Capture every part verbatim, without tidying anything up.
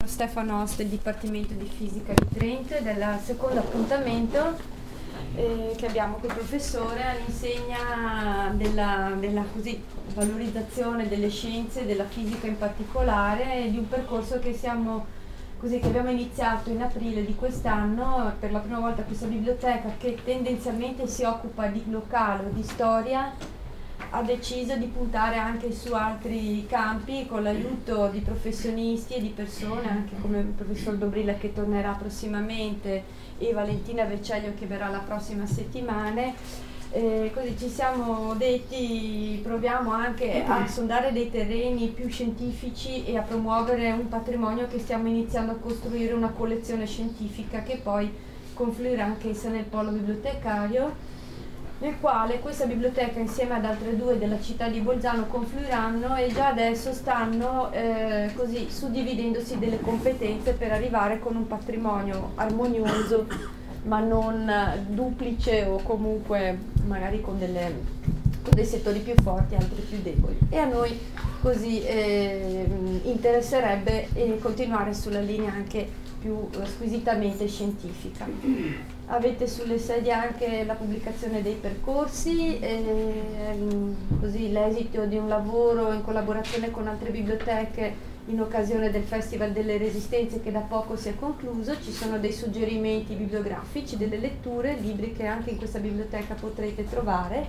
Stefano Ost del Dipartimento di Fisica di Trento e del secondo appuntamento eh, che abbiamo col professore all'insegna della, della così, valorizzazione delle scienze, della fisica in particolare, e di un percorso che siamo così che abbiamo iniziato in aprile di quest'anno per la prima volta questa biblioteca che tendenzialmente si occupa di locale o di storia ha deciso di puntare anche su altri campi con l'aiuto di professionisti e di persone anche come il professor Dobrila che tornerà prossimamente e Valentina Vecellio che verrà la prossima settimana. Eh, così ci siamo detti proviamo anche a sondare dei terreni più scientifici e a promuovere un patrimonio che stiamo iniziando a costruire, una collezione scientifica che poi confluirà anche essa nel polo bibliotecario, nel quale questa biblioteca insieme ad altre due della città di Bolzano confluiranno e già adesso stanno eh, così suddividendosi delle competenze per arrivare con un patrimonio armonioso ma non duplice o comunque magari con, delle, con dei settori più forti e altri più deboli. E a noi così eh, interesserebbe eh, continuare sulla linea anche più eh, squisitamente scientifica. Avete sulle sedie anche la pubblicazione dei percorsi, eh, così l'esito di un lavoro in collaborazione con altre biblioteche in occasione del Festival delle Resistenze che da poco si è concluso. Ci sono dei suggerimenti bibliografici, delle letture, libri che anche in questa biblioteca potrete trovare.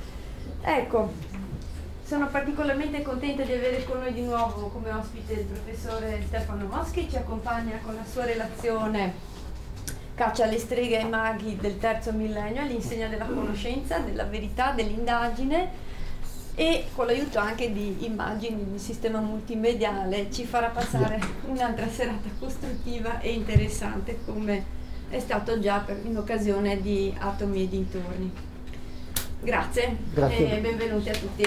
Ecco, sono particolarmente contenta di avere con noi di nuovo come ospite il professore Stefano Ost che ci accompagna con la sua relazione Caccia alle streghe e ai maghi del terzo millennio all'insegna della conoscenza, della verità, dell'indagine, e con l'aiuto anche di immagini di sistema multimediale ci farà passare un'altra serata costruttiva e interessante come è stato già per, in occasione di Atomi e dintorni. Grazie, Grazie. E benvenuti a tutti.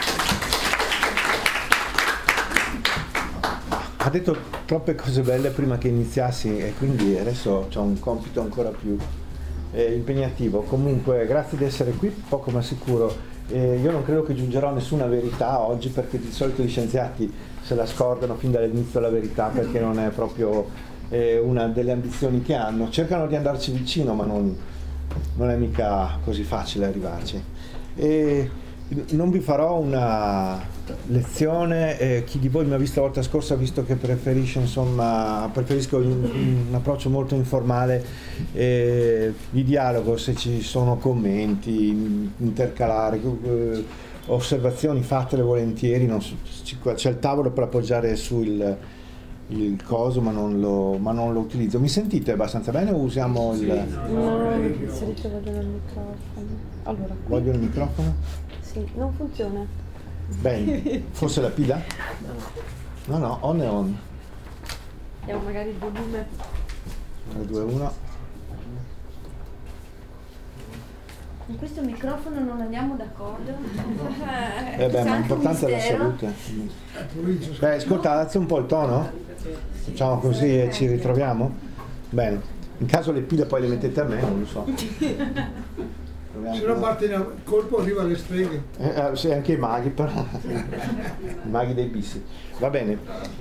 Ha detto troppe cose belle prima che iniziassi e quindi adesso c'ho un compito ancora più eh, impegnativo. Comunque grazie di essere qui, poco ma sicuro. Eh, io non credo che giungerò a nessuna verità oggi perché di solito gli scienziati se la scordano fin dall'inizio la verità perché non è proprio eh, una delle ambizioni che hanno. Cercano di andarci vicino ma non, non è mica così facile arrivarci. E non vi farò una lezione, eh, chi di voi mi ha visto la volta scorsa ha visto che preferisce insomma preferisco un, un approccio molto informale eh, di dialogo, se ci sono commenti intercalari eh, osservazioni fatele volentieri, non so, c'è il tavolo per appoggiare sul il coso ma non lo, ma non lo utilizzo. Mi sentite abbastanza bene o usiamo il no, se vogliono il microfono allora qui. Voglio il microfono? Sì, non funziona. Bene, forse la pila? No, no, on e on. Vediamo magari il volume. due, uno. Con questo microfono non andiamo d'accordo. Eh beh, ma l'importante è la salute. Beh, ascolta, alza un po' il tono. Facciamo così e ci ritroviamo. Bene. In caso le pile poi le mettete a me, non lo so. Se no parte il colpo arriva alle streghe. Eh, eh, sì, anche i maghi però. I maghi dei bissi. Va bene.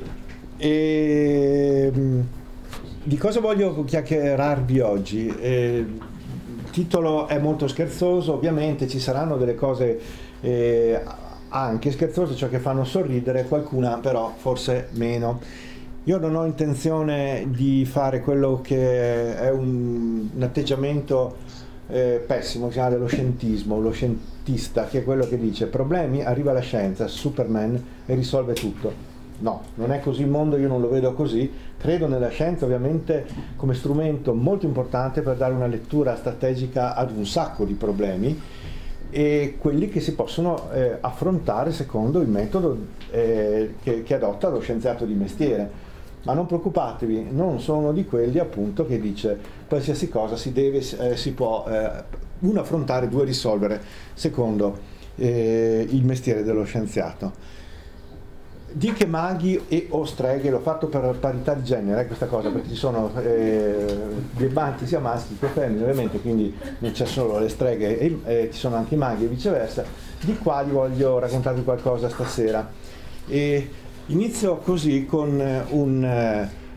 E, di cosa voglio chiacchierarvi oggi? Eh, il titolo è molto scherzoso, ovviamente ci saranno delle cose eh, anche scherzose, cioè che fanno sorridere, qualcuna però forse meno. Io non ho intenzione di fare quello che è un, un atteggiamento Eh, pessimo, si chiama dello scientismo, lo scientista, che è quello che dice problemi, arriva la scienza, Superman e risolve tutto. No, non è così il mondo, io non lo vedo così. Credo nella scienza ovviamente come strumento molto importante per dare una lettura strategica ad un sacco di problemi e quelli che si possono eh, affrontare secondo il metodo eh, che, che adotta lo scienziato di mestiere. Ma non preoccupatevi, non sono di quelli appunto che dice qualsiasi cosa si deve, eh, si può eh, uno affrontare, due risolvere, secondo eh, il mestiere dello scienziato. Di che maghi e o streghe, l'ho fatto per parità di genere eh, questa cosa, perché ci sono eh, birbanti sia maschi che femmine ovviamente, quindi non c'è solo le streghe, e, eh, ci sono anche i maghi e viceversa, di quali voglio raccontarvi qualcosa stasera. E inizio così con un,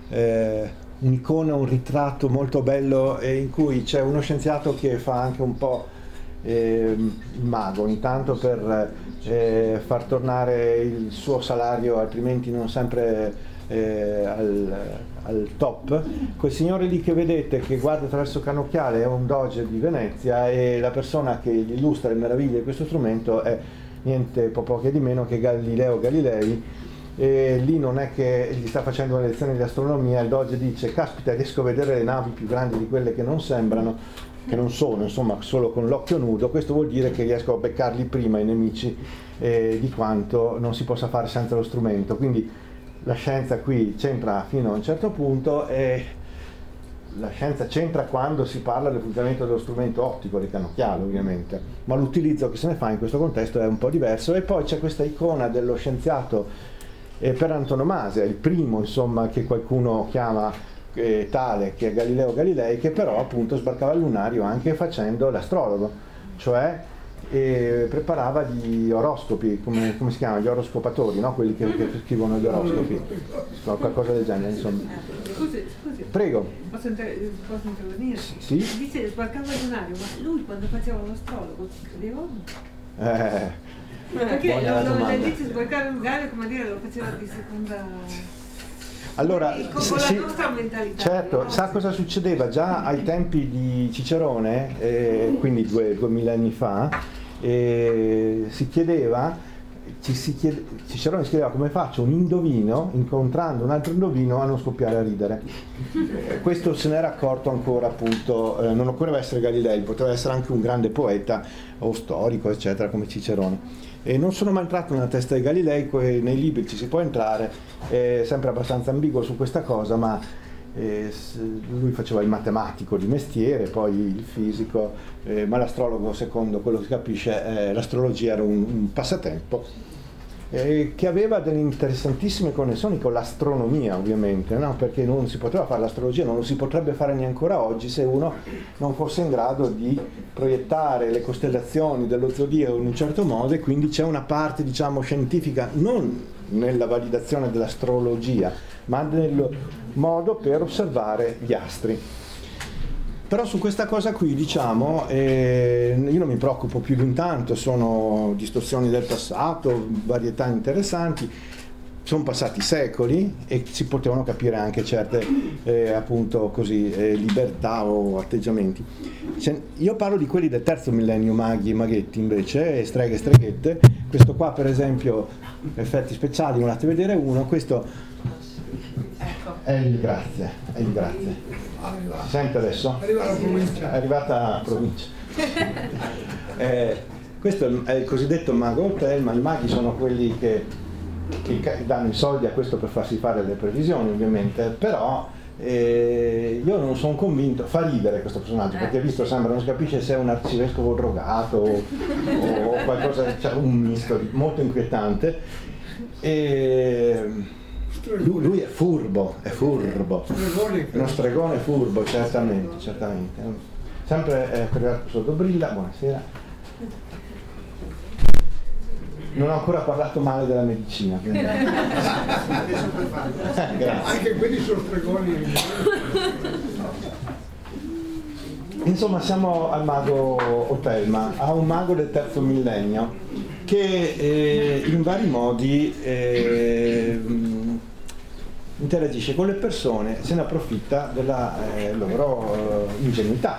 eh, un'icona, un ritratto molto bello, eh, in cui c'è uno scienziato che fa anche un po' eh, il mago, intanto per eh, far tornare il suo salario, altrimenti non sempre eh, al, al top. Quel signore lì che vedete che guarda attraverso il cannocchiale è un doge di Venezia, e la persona che gli illustra le meraviglie di questo strumento è niente po' che di meno che Galileo Galilei. E lì non è che gli sta facendo una lezione di astronomia, il doge dice: caspita, riesco a vedere le navi più grandi di quelle che non sembrano, che non sono, insomma, solo con l'occhio nudo. Questo vuol dire che riesco a beccarli prima i nemici eh, di quanto non si possa fare senza lo strumento. Quindi la scienza qui c'entra fino a un certo punto, e la scienza c'entra quando si parla del funzionamento dello strumento ottico, del cannocchiale ovviamente, ma l'utilizzo che se ne fa in questo contesto è un po' diverso. E poi c'è questa icona dello scienziato eh, per antonomasia, il primo insomma che qualcuno chiama eh, tale, che è Galileo Galilei, che però appunto sbarcava il lunario anche facendo l'astrologo, cioè e preparava gli oroscopi, come, come si chiama, gli oroscopatori, no? Quelli che, che scrivono gli oroscopi, no, qualcosa del genere, insomma. Scusi, scusi. Prego. Posso, inter- posso intervenire? Sì. Dice che sbarcava il lunario, ma lui quando faceva l'astrologo ci credeva? Eh, Perché buona lo, lo, domanda. le dice sbarcare il lunario, come dire, lo faceva di seconda... Allora, con sì, la sì, nostra mentalità. certo, no? sa cosa succedeva già ai tempi di Cicerone, eh, quindi due, due millenni fa, eh, si chiedeva, ci si chiede, Cicerone si chiedeva come faccio un indovino, incontrando un altro indovino, a non scoppiare a ridere. Eh, questo se n'era accorto ancora, appunto, eh, non occorreva essere Galilei, poteva essere anche un grande poeta o storico, eccetera, come Cicerone. E non sono mai entrato nella testa di Galilei, nei libri ci si può entrare, è sempre abbastanza ambiguo su questa cosa, ma eh, lui faceva il matematico di mestiere, poi il fisico, eh, ma l'astrologo, secondo quello che si capisce, eh, l'astrologia era un, un passatempo eh, che aveva delle interessantissime connessioni con l'astronomia, ovviamente, no? Perché non si poteva fare l'astrologia, non lo si potrebbe fare neanche ancora oggi se uno non fosse in grado di proiettare le costellazioni dello zodiaco in un certo modo, e quindi c'è una parte, diciamo, scientifica non nella validazione dell'astrologia, ma nel modo per osservare gli astri. Però su questa cosa qui, diciamo, eh, io non mi preoccupo più di un tanto, sono distorsioni del passato, varietà interessanti, sono passati secoli e si potevano capire anche certe eh, appunto così eh, libertà o atteggiamenti. Cioè, io parlo di quelli del terzo millennio, maghi e maghetti invece, e streghe e streghette. Questo qua per esempio, effetti speciali, volete vedere uno, questo è il grazie, è il grazie. Si sente adesso? Arriva la provincia. È arrivata la provincia. eh, questo è il cosiddetto mago hotel, ma i maghi sono quelli che, che danno i soldi a questo per farsi fare le previsioni, ovviamente, però eh, io non sono convinto, fa ridere questo personaggio, perché visto sembra, non si capisce se è un arcivescovo drogato o, o qualcosa, cioè un misto di, molto inquietante. E, Lui, lui è furbo, è furbo, uno stregone furbo, certamente, certamente. Sempre eh, arrivato sotto brilla, buonasera. Non ho ancora parlato male della medicina, quindi. eh, grazie. Anche quelli sono stregoni. Insomma, siamo al mago Otelma, a un mago del terzo millennio che eh, in vari modi eh, interagisce con le persone, se ne approfitta della eh, loro eh, ingenuità.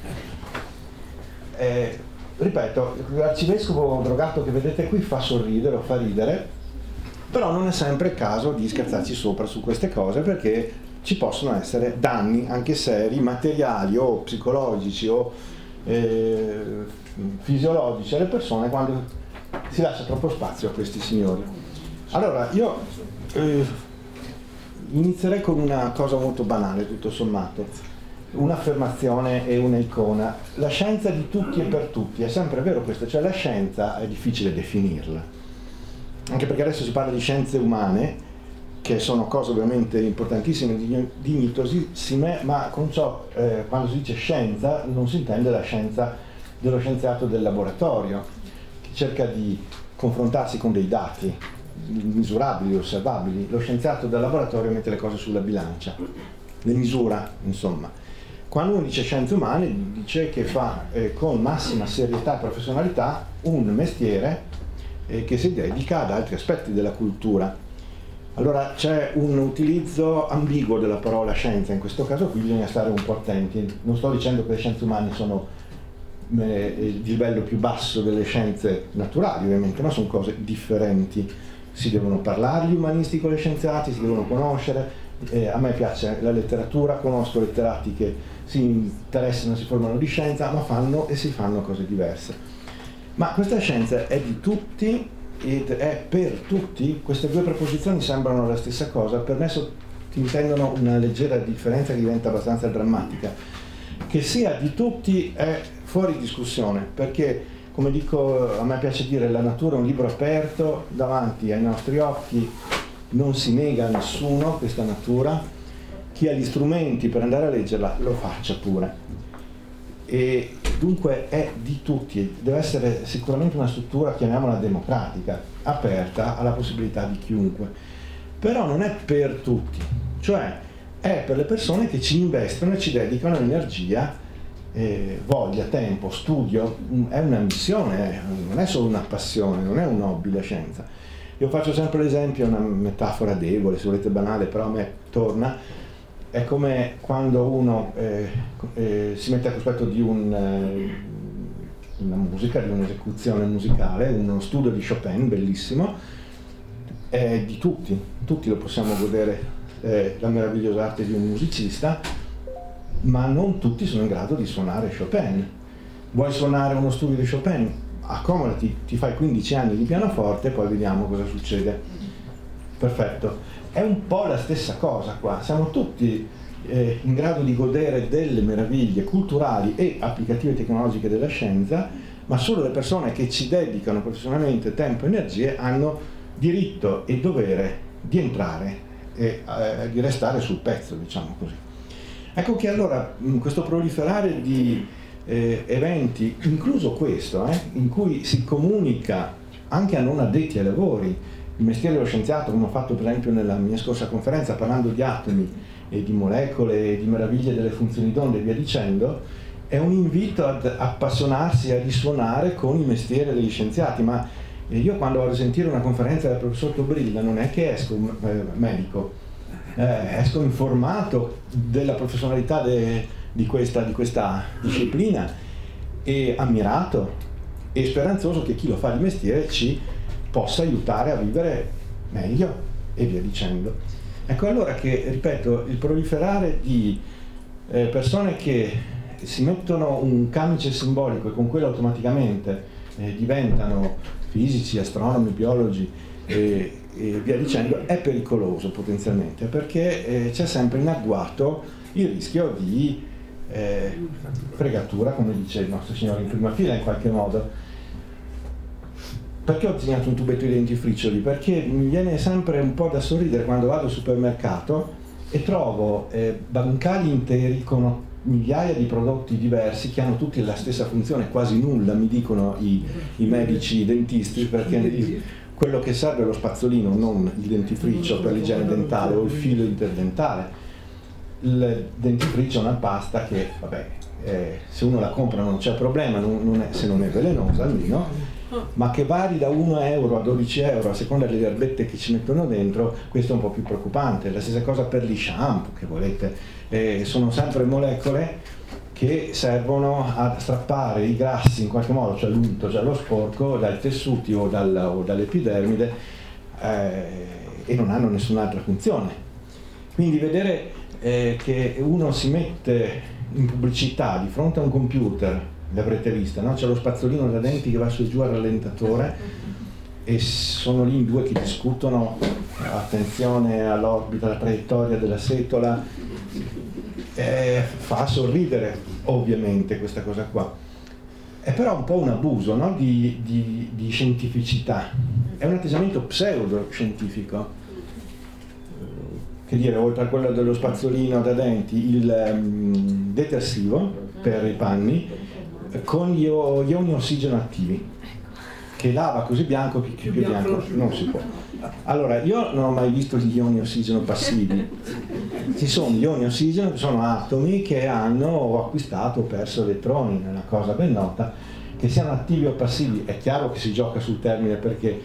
Eh, ripeto, l'arcivescovo drogato che vedete qui fa sorridere o fa ridere, però non è sempre il caso di scherzarci sopra su queste cose, perché ci possono essere danni anche seri, materiali o psicologici o eh, fisiologici alle persone quando si lascia troppo spazio a questi signori. Allora io eh, inizierei con una cosa molto banale, tutto sommato, un'affermazione e un'icona. La scienza di tutti e per tutti, è sempre vero questo, cioè la scienza è difficile definirla, anche perché adesso si parla di scienze umane, che sono cose ovviamente importantissime, dignitosissime, ma con ciò, eh, quando si dice scienza, non si intende la scienza dello scienziato del laboratorio, che cerca di confrontarsi con dei dati misurabili, osservabili. Lo scienziato del laboratorio mette le cose sulla bilancia, le misura, insomma. Quando uno dice scienze umane, dice che fa eh, con massima serietà e professionalità un mestiere eh, che si dedica ad altri aspetti della cultura. Allora c'è un utilizzo ambiguo della parola scienza, in questo caso qui bisogna stare un po' attenti. Non sto dicendo che le scienze umane sono eh, il livello più basso delle scienze naturali, ovviamente, ma sono cose differenti. Si devono parlare gli umanisti con gli scienziati, si devono conoscere. Eh, a me piace la letteratura, conosco letterati che si interessano, si formano di scienza, ma fanno e si fanno cose diverse. Ma questa scienza è di tutti ed è per tutti. Queste due preposizioni sembrano la stessa cosa, per me intendono una leggera differenza che diventa abbastanza drammatica. Che sia di tutti è fuori discussione, perché, come dico, a me piace dire, la natura è un libro aperto davanti ai nostri occhi, non si nega a nessuno questa natura, chi ha gli strumenti per andare a leggerla lo faccia pure. E dunque è di tutti, deve essere sicuramente una struttura, chiamiamola democratica, aperta alla possibilità di chiunque, però non è per tutti, cioè è per le persone che ci investono e ci dedicano energia, eh, voglia, tempo, studio. È una missione, non è solo una passione, non è un hobby la scienza. Io faccio sempre l'esempio, una metafora debole, se volete banale, però a me torna. È come quando uno eh, eh, si mette a cospetto di un, eh, una musica, di un'esecuzione musicale, uno studio di Chopin bellissimo, è di tutti, tutti lo possiamo godere, eh, la meravigliosa arte di un musicista, ma non tutti sono in grado di suonare Chopin. Vuoi suonare uno studio di Chopin? Accomodati, ti fai quindici anni di pianoforte e poi vediamo cosa succede. Perfetto. È un po' la stessa cosa qua, siamo tutti eh, in grado di godere delle meraviglie culturali e applicative tecnologiche della scienza, ma solo le persone che ci dedicano professionalmente tempo e energie hanno diritto e dovere di entrare e eh, di restare sul pezzo, diciamo così. Ecco che allora mh, questo proliferare di eh, eventi, incluso questo, eh, in cui si comunica anche a non addetti ai lavori, il mestiere dello scienziato, come ho fatto per esempio nella mia scorsa conferenza parlando di atomi e di molecole e di meraviglie delle funzioni d'onda e via dicendo, è un invito ad appassionarsi e a risuonare con il mestiere degli scienziati. Ma io quando vado a sentire una conferenza del professor Tobrilla non è che esco eh, medico, eh, esco informato della professionalità de, di, questa, di questa disciplina e ammirato e speranzoso che chi lo fa di mestiere ci possa aiutare a vivere meglio e via dicendo. Ecco allora che, ripeto, il proliferare di eh, persone che si mettono un camice simbolico e con quello automaticamente eh, diventano fisici, astronomi, biologi e, e via dicendo è pericoloso potenzialmente, perché eh, c'è sempre in agguato il rischio di eh, fregatura, come dice il nostro Signore in prima fila in qualche modo. Perché ho disegnato un tubetto di dentifriccioli? Perché mi viene sempre un po' da sorridere quando vado al supermercato e trovo eh, bancali interi con migliaia di prodotti diversi che hanno tutti la stessa funzione, quasi nulla, mi dicono i, i medici, i dentisti, perché il, quello che serve è lo spazzolino, non il dentifricio per l'igiene dentale o il filo interdentale. Il dentifricio è una pasta che, vabbè, eh, se uno la compra non c'è problema, non, non è, se non è velenosa almeno, ma che vari da uno euro a dodici euro a seconda delle erbette che ci mettono dentro, questo è un po' più preoccupante. La stessa cosa per gli shampoo, che volete, eh, sono sempre molecole che servono a strappare i grassi in qualche modo, cioè l'unto, cioè lo sporco, dai tessuti o, dal, o dall'epidermide, eh, e non hanno nessun'altra funzione. Quindi vedere eh, che uno si mette in pubblicità di fronte a un computer, l'avrete vista, no? C'è lo spazzolino da denti che va su e giù al rallentatore e sono lì in due che discutono attenzione all'orbita, alla traiettoria della setola, eh, fa sorridere ovviamente questa cosa qua. È però un po' un abuso, no? di, di, di scientificità, è un atteggiamento pseudo-scientifico. Che dire, oltre a quello dello spazzolino da denti, il um, detersivo per i panni con gli ioni ossigeno attivi. che lava così bianco che più, più bianco non si può. Allora, io non ho mai visto gli ioni ossigeno passivi. Ci sono gli ioni ossigeno che sono atomi che hanno acquistato o perso elettroni, è una cosa ben nota. Che siano attivi o passivi, è chiaro che si gioca sul termine, perché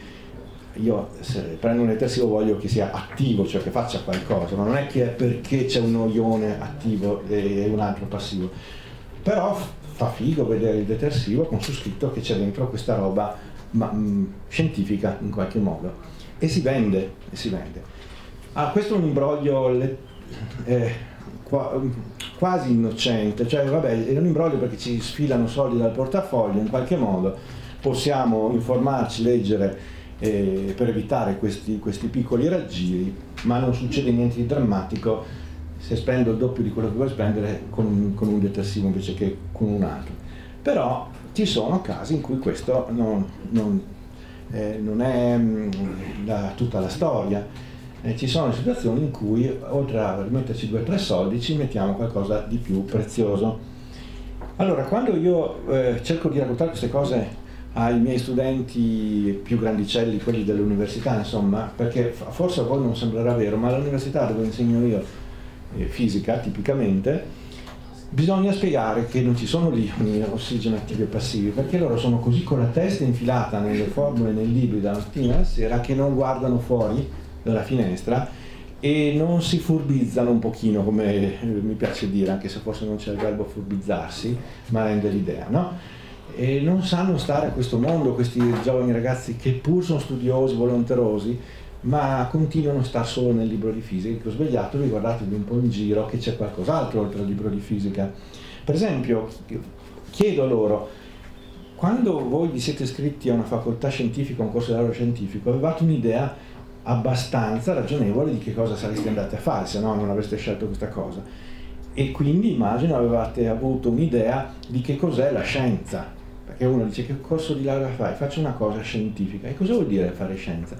io se prendo un detersivo voglio che sia attivo, cioè che faccia qualcosa, non è che è perché c'è uno ione attivo e un altro passivo. Però fa figo vedere il detersivo con su scritto che c'è dentro questa roba ma, mh, scientifica in qualche modo, e si vende, e si vende. Ah, questo è un imbroglio le, eh, qua, quasi innocente, cioè vabbè, è un imbroglio perché ci sfilano soldi dal portafoglio, in qualche modo possiamo informarci, leggere eh, per evitare questi, questi piccoli raggiri, ma non succede niente di drammatico se spendo il doppio di quello che vuoi spendere con, con un detersivo invece che con un altro. Però ci sono casi in cui questo non, non, eh, non è mh, la, tutta la storia. Eh, ci sono situazioni in cui oltre a rimetterci due o tre soldi ci mettiamo qualcosa di più prezioso. Allora, quando io eh, cerco di raccontare queste cose ai miei studenti più grandicelli, quelli dell'università, insomma, perché forse a voi non sembrerà vero, ma all'università dove insegno io eh, fisica tipicamente, bisogna spiegare che non ci sono ioni ossigeno attivi e passivi, perché loro sono così con la testa infilata nelle formule, nei libri dalla mattina alla sera, che non guardano fuori dalla finestra e non si furbizzano un pochino, come mi piace dire, anche se forse non c'è il verbo furbizzarsi, ma rende l'idea, no? E non sanno stare a questo mondo, questi giovani ragazzi che pur sono studiosi, volonterosi, ma continuano a stare solo nel libro di fisica. Dico, svegliatevi, guardatevi un po' in giro che c'è qualcos'altro oltre al libro di fisica. Per esempio, chiedo loro, quando voi vi siete iscritti a una facoltà scientifica, a un corso di laurea scientifico, avevate un'idea abbastanza ragionevole di che cosa sareste andati a fare, se no non avreste scelto questa cosa, e quindi immagino avevate avuto un'idea di che cos'è la scienza, perché uno dice: che corso di laurea fai? Faccio una cosa scientifica. E cosa vuol dire fare scienza?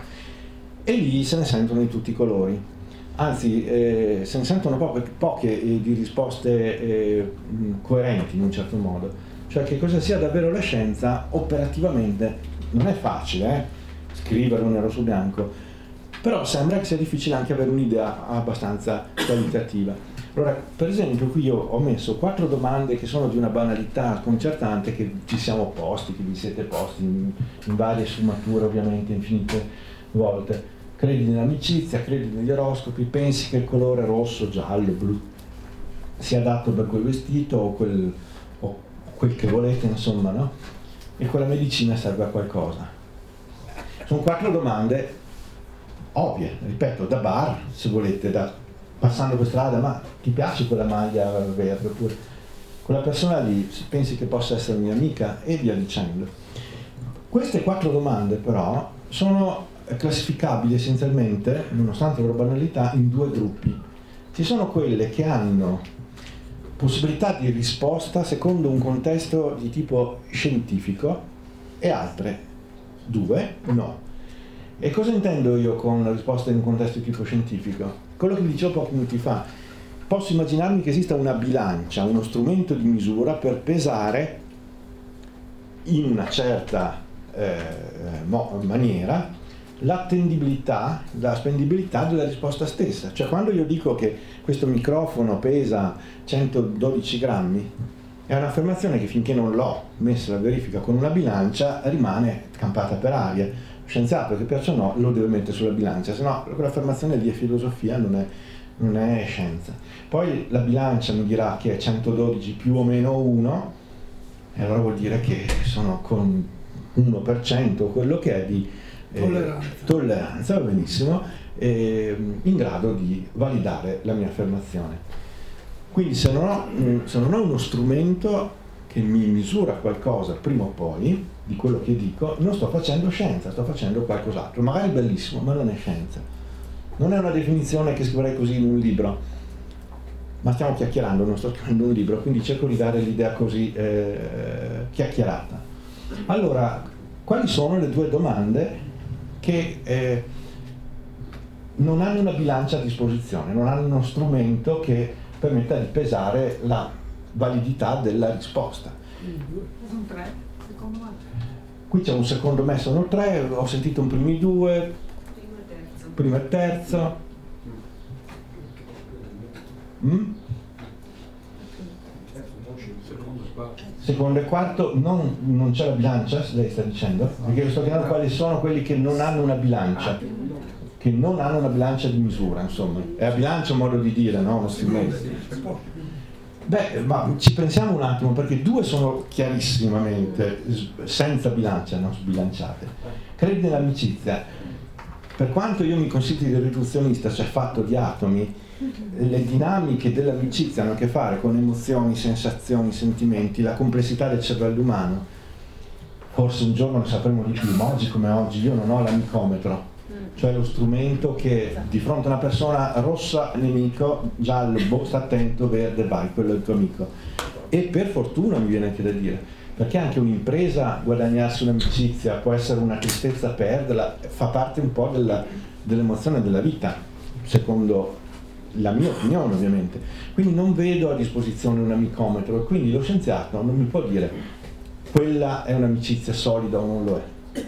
E lì se ne sentono di tutti i colori, anzi eh, se ne sentono poche, poche eh, di risposte eh, coerenti in un certo modo, cioè che cosa sia davvero la scienza operativamente non è facile eh, scriverlo nero su bianco, però sembra che sia difficile anche avere un'idea abbastanza qualitativa. Allora, per esempio, qui io ho messo quattro domande che sono di una banalità sconcertante, che ci siamo posti, che vi siete posti in, in varie sfumature, ovviamente infinite volte. Credi nell'amicizia, credi negli oroscopi, pensi che il colore rosso, giallo, blu sia adatto per quel vestito o quel, o quel che volete, insomma, no? E quella medicina serve a qualcosa. Sono quattro domande ovvie, ripeto, da bar, se volete, da, passando per strada, ma ti piace quella maglia verde? Oppure quella persona lì pensi che possa essere mia amica? E via dicendo. Queste quattro domande però sono classificabili essenzialmente, nonostante la loro banalità, in due gruppi. Ci sono quelle che hanno possibilità di risposta secondo un contesto di tipo scientifico e altre due no. E cosa intendo io con la risposta in un contesto di tipo scientifico? Quello che vi dicevo pochi minuti fa. Posso immaginarmi che esista una bilancia, uno strumento di misura per pesare in una certa eh, mo- maniera l'attendibilità, la spendibilità della risposta stessa. Cioè, quando io dico che questo microfono pesa centododici grammi, è un'affermazione che finché non l'ho messa alla verifica con una bilancia rimane campata per aria. Scienziato che piaccia o no lo deve mettere sulla bilancia, se no quell'affermazione lì è filosofia, non è, non è scienza. Poi la bilancia mi dirà che è centododici più o meno uno, e allora vuol dire che sono con uno per cento quello che è di eh, tolleranza. tolleranza, va benissimo, eh, in grado di validare la mia affermazione. Quindi se non ho, se non ho uno strumento che mi misura qualcosa prima o poi di quello che dico, non sto facendo scienza, sto facendo qualcos'altro, magari bellissimo, ma non è scienza. Non è una definizione che scriverei così in un libro, ma stiamo chiacchierando, non sto scrivendo un libro, quindi cerco di dare l'idea così eh, chiacchierata. Allora, quali sono le due domande che eh, non hanno una bilancia a disposizione, non hanno uno strumento che permetta di pesare la validità della risposta? Sono tre, secondo me. qui c'è un secondo me, sono tre, ho sentito un primi due, primo e terzo. Mm? Secondo e quarto non, non c'è la bilancia, lei sta dicendo? Perché io sto chiedendo quali sono quelli che non hanno una bilancia, che non hanno una bilancia di misura, insomma. È la bilancia un modo di dire, no? Uno strumento. Beh, ma ci pensiamo un attimo, perché due sono chiarissimamente senza bilancia, no? Sbilanciate. Credi nell'amicizia. Per quanto io mi consideri riduzionista, cioè fatto di atomi, le dinamiche dell'amicizia hanno a che fare con emozioni, sensazioni, sentimenti, la complessità del cervello umano. Forse un giorno ne sapremo di più, ma oggi come oggi io non ho l'amicometro, cioè lo strumento che di fronte a una persona rossa nemico, giallo, boh, sta attento, verde, vai, quello è il tuo amico. E per fortuna mi viene anche da dire, perché anche un'impresa guadagnarsi un'amicizia può essere una tristezza perderla, fa parte un po' della, dell'emozione della vita, secondo la mia opinione ovviamente. Quindi non vedo a disposizione un amicometro e quindi lo scienziato non mi può dire quella è un'amicizia solida o non lo è.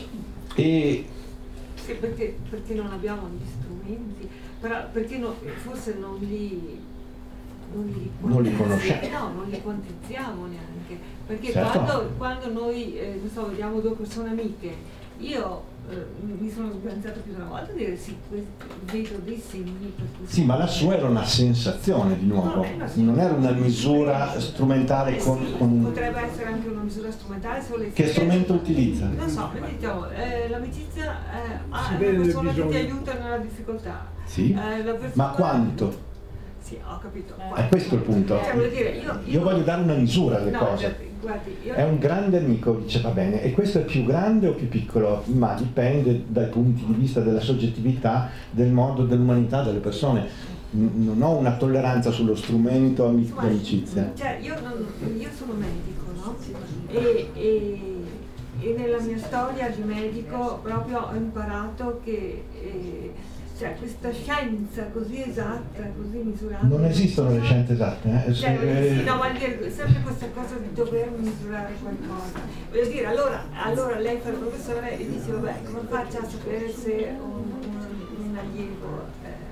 E sì, perché, perché non abbiamo gli strumenti, però perché no, forse non li non li, non li conosciamo, no, non li quantizziamo neanche, perché certo. quando, quando noi eh, non so, vediamo due persone amiche, io eh, mi sono pensato più di una volta a dire sì, vedo dei segni per cui sì, ma la sua era una sensazione di nuovo, non, una non era una misura strumentale eh, con, sì, con... potrebbe essere anche una misura strumentale se volessi. Che strumento utilizza? Non so, diciamo, eh, l'amicizia eh, ha una persona che ti aiuta nella difficoltà. Sì, eh, la persona... ma quanto? Sì, ho capito. È questo il punto. Cioè, voglio dire, io, io, io voglio dare una misura alle no, cose. Guardi, io... È un grande amico, dice va bene, e questo è più grande o più piccolo? Ma dipende dai punti di vista della soggettività, del modo, dell'umanità delle persone. Non ho una tolleranza sullo strumento amicizia. Cioè, io, non, io sono medico, no? E, e, e nella mia storia di medico proprio ho imparato che eh, cioè, questa scienza così esatta, così misurata. Non esistono le scienze esatte, eh? Cioè, eh, sì, no, ma dire, sempre questa cosa di dover misurare qualcosa. Voglio dire, allora, allora lei fa il professore e dice, vabbè, come faccio a sapere se un, un, un allievo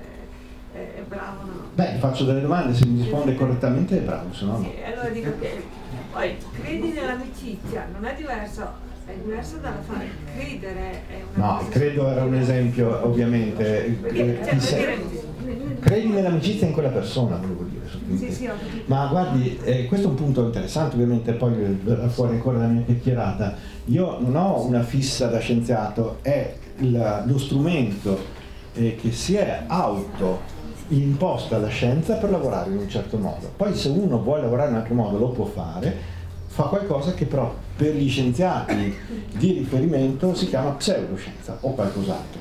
eh, è bravo o no? Beh, gli faccio delle domande, se mi risponde correttamente è bravo, se no no. Sì, allora dico che poi credi nell'amicizia, non è diverso. È diverso dalla fare, credere è una no, cosa. credo era un esempio ovviamente. Perché, cioè, Chi sei? dire, credi nell'amicizia in quella persona, volevo dire. Sì, sì, ho capito. Ma guardi, eh, questo è un punto interessante, ovviamente poi verrà fuori ancora la mia chiacchierata. Io non ho una fissa da scienziato, è il, lo strumento eh, che si è auto imposta la scienza per lavorare in un certo modo. Poi se uno vuole lavorare in un altro modo lo può fare, fa qualcosa che però per gli scienziati di riferimento si chiama pseudoscienza o qualcos'altro.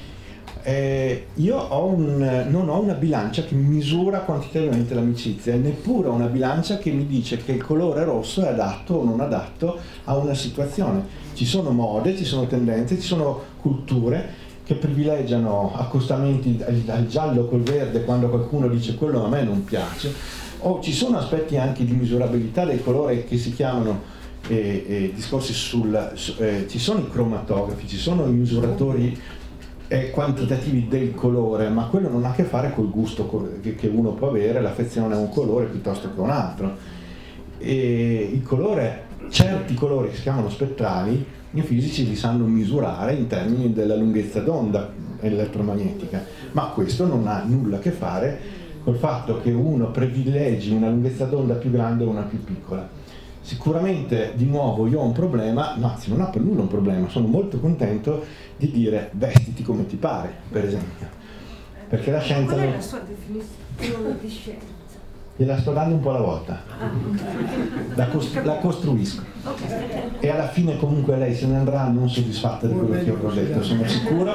Eh, io ho un, non ho una bilancia che misura quantitativamente l'amicizia, neppure una bilancia che mi dice che il colore rosso è adatto o non adatto a una situazione. Ci sono mode, ci sono tendenze, ci sono culture che privilegiano accostamenti al giallo col verde quando qualcuno dice quello a me non piace, o ci sono aspetti anche di misurabilità del colore che si chiamano eh, eh, discorsi sul su, eh, ci sono i cromatografi, ci sono i misuratori eh, quantitativi del colore, ma quello non ha a che fare col gusto che, che uno può avere, l'affezione a un colore piuttosto che a un altro. E il colore, certi colori che si chiamano spettrali, i fisici li sanno misurare in termini della lunghezza d'onda elettromagnetica, ma questo non ha nulla a che fare col fatto che uno privilegi una lunghezza d'onda più grande o una più piccola. Sicuramente, di nuovo, io ho un problema, no, anzi non ho per nulla un problema, sono molto contento di dire vestiti come ti pare, per esempio, perché la scienza... Qual è non... la sua definizione di scienza? Gliela sto dando un po' alla volta, la, costru- la costruisco e alla fine comunque lei se ne andrà non soddisfatta di quello che ho detto, sono sicuro,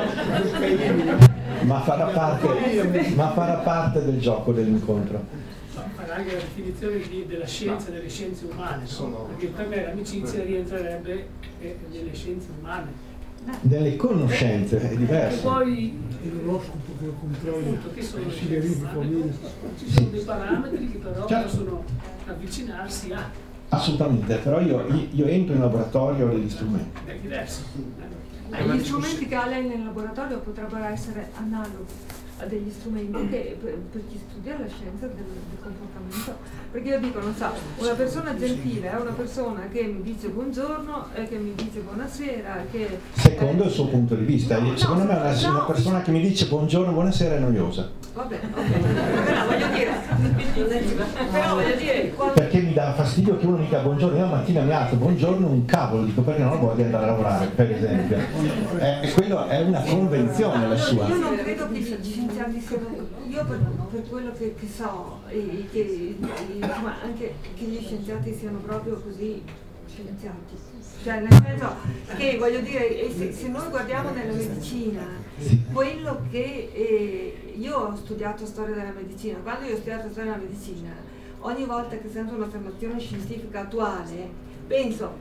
ma farà parte, ma farà parte del gioco dell'incontro. Farà anche la definizione di, della scienza e delle scienze umane, no? Perché per me l'amicizia rientrerebbe eh, nelle scienze umane. Delle conoscenze è diverso. E poi l'oroscopo che lo controlla, che sono si verifica. ci sono dei parametri che però certo. possono avvicinarsi a. Assolutamente, però io, io entro in laboratorio degli strumenti. È diverso. Eh, gli strumenti che ha lei nel laboratorio potrebbero essere analoghi a degli strumenti che per, per chi studia la scienza del, del comportamento. Perché io dico, non so, una persona gentile è una persona che mi dice buongiorno e che mi dice buonasera, che... Secondo eh, il suo punto di vista, no, secondo no, me una, no, una persona no. che mi dice buongiorno, buonasera è noiosa. Va bene, ok, però voglio dire, però voglio dire, quando... Perché mi dà fastidio che uno dica buongiorno, io la mattina mi alzo, buongiorno un cavolo, dico perché non ho voglia di andare a lavorare, per esempio. Eh, quello è una convenzione la sua. Io non credo che gli scienziati siano, io per, per quello che, che so, e che, e, insomma, anche che gli scienziati siano proprio così scienziati. Cioè nel senso che voglio dire, se, se noi guardiamo nella medicina, quello che eh, io ho studiato storia della medicina, quando io ho studiato storia della medicina, ogni volta che sento un'affermazione scientifica attuale, penso,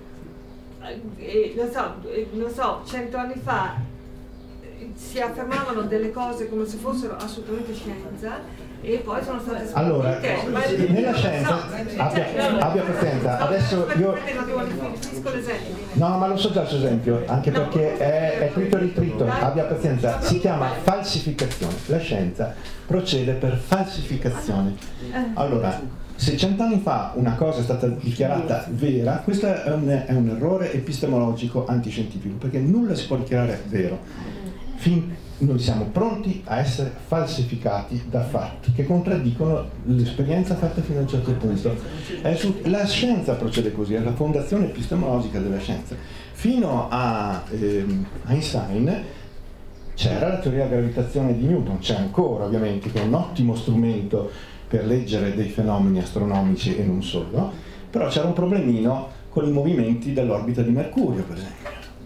eh, non so, eh, non so, cento anni fa eh, si affermavano delle cose come se fossero assolutamente scienza e poi sono state scoprite. Allora, nella scienza, no, abbia, cioè, abbia pazienza, adesso io... Finisco l'esempio. No, ma lo so già il suo esempio, anche perché è, è trito e ritrito, abbia pazienza, si chiama falsificazione. La scienza procede per falsificazione. Allora, se cent'anni fa una cosa è stata dichiarata vera, questo è un, è un errore epistemologico antiscientifico, perché nulla si può dichiarare vero. Fin, noi siamo pronti a essere falsificati da fatti che contraddicono l'esperienza fatta fino a un certo punto. È su, la scienza procede così, è la fondazione epistemologica della scienza. Fino a ehm, Einstein c'era la teoria della gravitazione di Newton, c'è ancora ovviamente, che è un ottimo strumento per leggere dei fenomeni astronomici e non solo, però c'era un problemino con i movimenti dell'orbita di Mercurio, per esempio,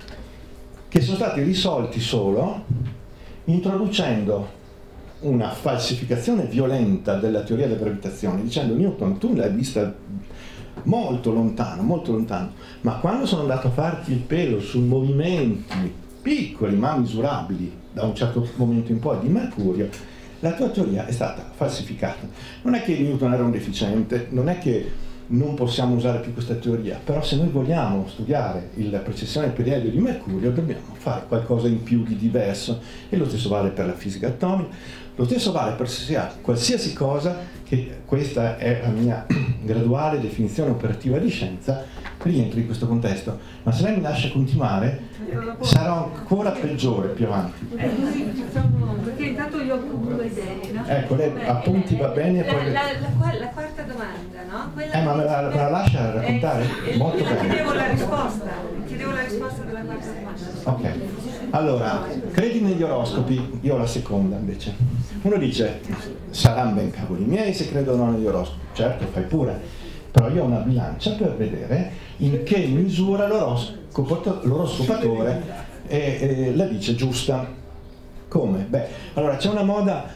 che sono stati risolti solo introducendo una falsificazione violenta della teoria della gravitazione, dicendo Newton, tu l'hai vista molto lontano, molto lontano, ma quando sono andato a farti il pelo su movimenti piccoli ma misurabili da un certo momento in poi di Mercurio, la tua teoria è stata falsificata. Non è che Newton era un deficiente, non è che non possiamo usare più questa teoria, però se noi vogliamo studiare la precessione per elio di Mercurio dobbiamo fare qualcosa in più di diverso, e lo stesso vale per la fisica atomica, lo stesso vale per qualsiasi cosa, che questa è la mia graduale definizione operativa di scienza, rientri in questo contesto. Ma se lei mi lascia continuare sarà ancora peggiore più avanti. Eh, così facciamo, perché intanto io ho due idee, no? Ecco, lei appunti, va bene e poi... La, la, la, la quarta domanda, no? Quella eh, ma me la, me la lascia raccontare? Eh, Molto io bene. chiedevo la risposta, chiedevo la risposta della quarta domanda. Ok, allora, credi negli oroscopi? Io ho la seconda invece. Uno dice, saranno ben cavoli miei se credono negli oroscopi. Certo, fai pure, però io ho una bilancia per vedere in che misura l'oroscopo, l'oroscopatore è, è, la dice giusta. Come? Beh, allora c'è una moda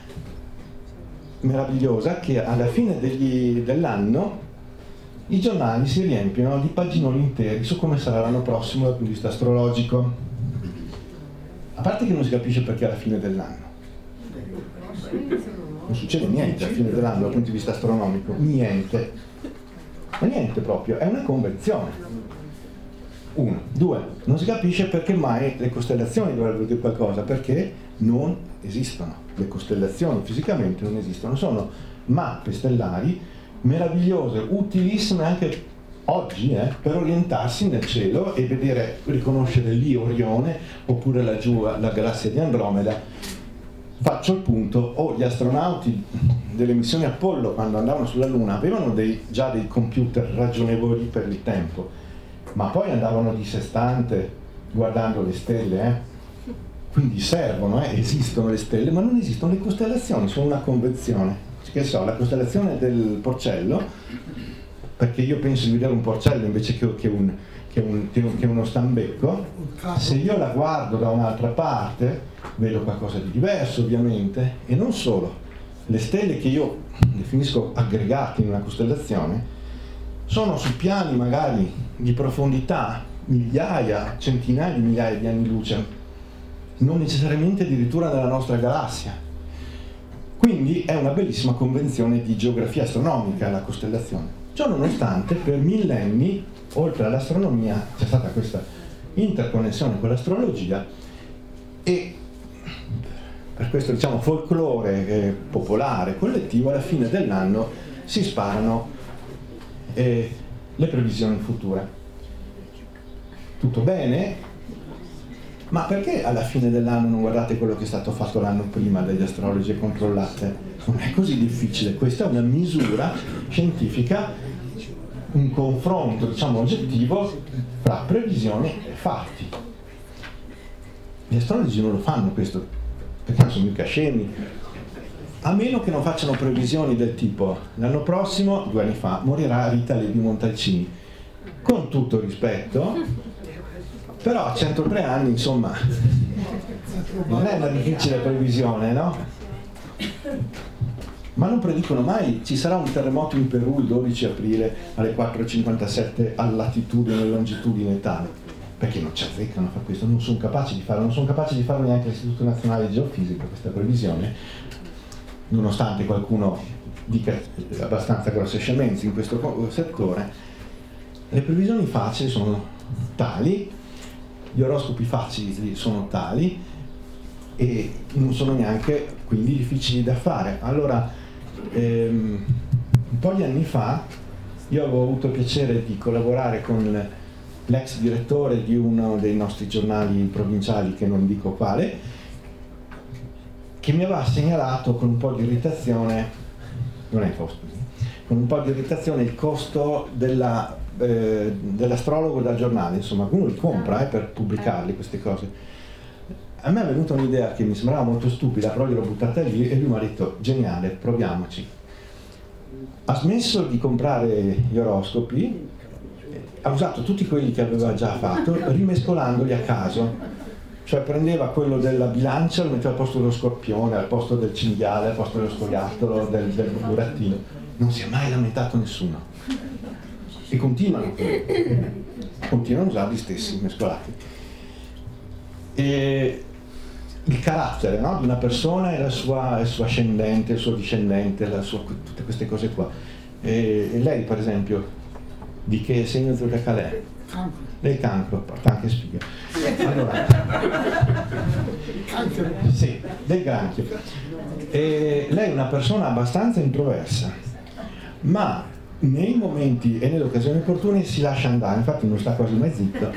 meravigliosa che alla fine degli, dell'anno i giornali si riempiono di paginoni interi su come sarà l'anno prossimo dal punto di vista astrologico. A parte che non si capisce perché alla fine dell'anno. Non succede niente alla fine dell'anno dal punto di vista astronomico, niente. Ma niente proprio, è una convenzione. Uno. Due, non si capisce perché mai le costellazioni dovrebbero dire qualcosa, perché non esistono. Le costellazioni fisicamente non esistono, sono mappe stellari meravigliose, utilissime anche oggi eh, per orientarsi nel cielo e vedere, riconoscere lì Orione oppure laggiù la galassia di Andromeda. Faccio il punto, oh, gli astronauti delle missioni Apollo quando andavano sulla Luna avevano dei, già dei computer ragionevoli per il tempo, ma poi andavano di sestante guardando le stelle, eh? Quindi servono, eh? Esistono le stelle, ma non esistono le costellazioni, sono una convenzione. Che so, la costellazione del Porcello, perché io penso di vedere un porcello invece che, che, un, che, un, che uno stambecco, se io la guardo da un'altra parte vedo qualcosa di diverso ovviamente, e non solo, le stelle che io definisco aggregati in una costellazione sono su piani magari di profondità migliaia, centinaia di migliaia di anni luce, non necessariamente addirittura nella nostra galassia. Quindi è una bellissima convenzione di geografia astronomica la costellazione. Ciò nonostante, per millenni, oltre all'astronomia, c'è stata questa interconnessione con l'astrologia e per questo, diciamo, folklore eh, popolare, collettivo, alla fine dell'anno si sparano eh, le previsioni future. Tutto bene, ma perché alla fine dell'anno non guardate quello che è stato fatto l'anno prima dagli astrologi e controllate? Non è così difficile, questa è una misura scientifica, un confronto, diciamo, oggettivo tra previsioni e fatti. Gli astrologi non lo fanno questo, perché non sono mica scemi, a meno che non facciano previsioni del tipo: l'anno prossimo, due anni fa, morirà Rita Levi Montalcini. Con tutto rispetto, però a centotré anni, insomma, non è una difficile previsione, no? Ma non predicono mai: ci sarà un terremoto in Perù il dodici aprile alle quattro e cinquantasette alla latitudine e longitudine tale, perché non ci azzeccano a fare questo, non sono capaci di farlo, non sono capaci di farlo neanche l'Istituto Nazionale di Geofisica, questa previsione, nonostante qualcuno dica abbastanza grosse scemenze in questo settore. Le previsioni facili sono tali, gli oroscopi facili sono tali e non sono neanche quindi difficili da fare. Allora, ehm, un po' di anni fa io avevo avuto il piacere di collaborare con l'ex direttore di uno dei nostri giornali provinciali, che non dico quale, che mi aveva segnalato con un po' di irritazione, non è costo, con un po' di irritazione il costo della Eh, dell'astrologo dal giornale, insomma, uno li compra eh, per pubblicarli queste cose. A me è venuta un'idea che mi sembrava molto stupida, però gliel'ho buttata lì e lui mi ha detto: geniale, proviamoci. Ha smesso di comprare gli oroscopi, ha usato tutti quelli che aveva già fatto, rimescolandoli a caso, cioè prendeva quello della bilancia, lo metteva al posto dello scorpione, al posto del cinghiale, al posto dello scoiattolo, del, del burattino. Non si è mai lamentato nessuno. E continuano, continuano a usare gli stessi mescolati. E il carattere, no, di una persona e la sua, il suo ascendente, il suo discendente, la sua, tutte queste cose qua. E, e lei, per esempio, di che segno zodiacale è? Cancro. Lei cancro, porta anche spiga. Allora, sì, del granchio. E lei è una persona abbastanza introversa, ma nei momenti e nelle occasioni opportune si lascia andare, infatti non sta quasi mai zitto.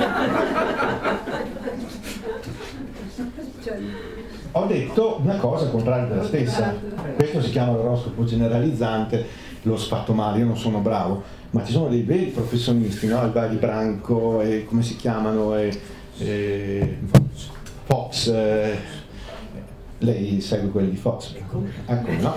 Ho detto una cosa contraria della stessa. Questo si chiama l'oroscopo generalizzante, l'ho fatto male, io non sono bravo, ma ci sono dei veri professionisti, no? Il Vari Branco e come si chiamano, e, e Fox, eh, lei segue quelli di Fox, ecco, no?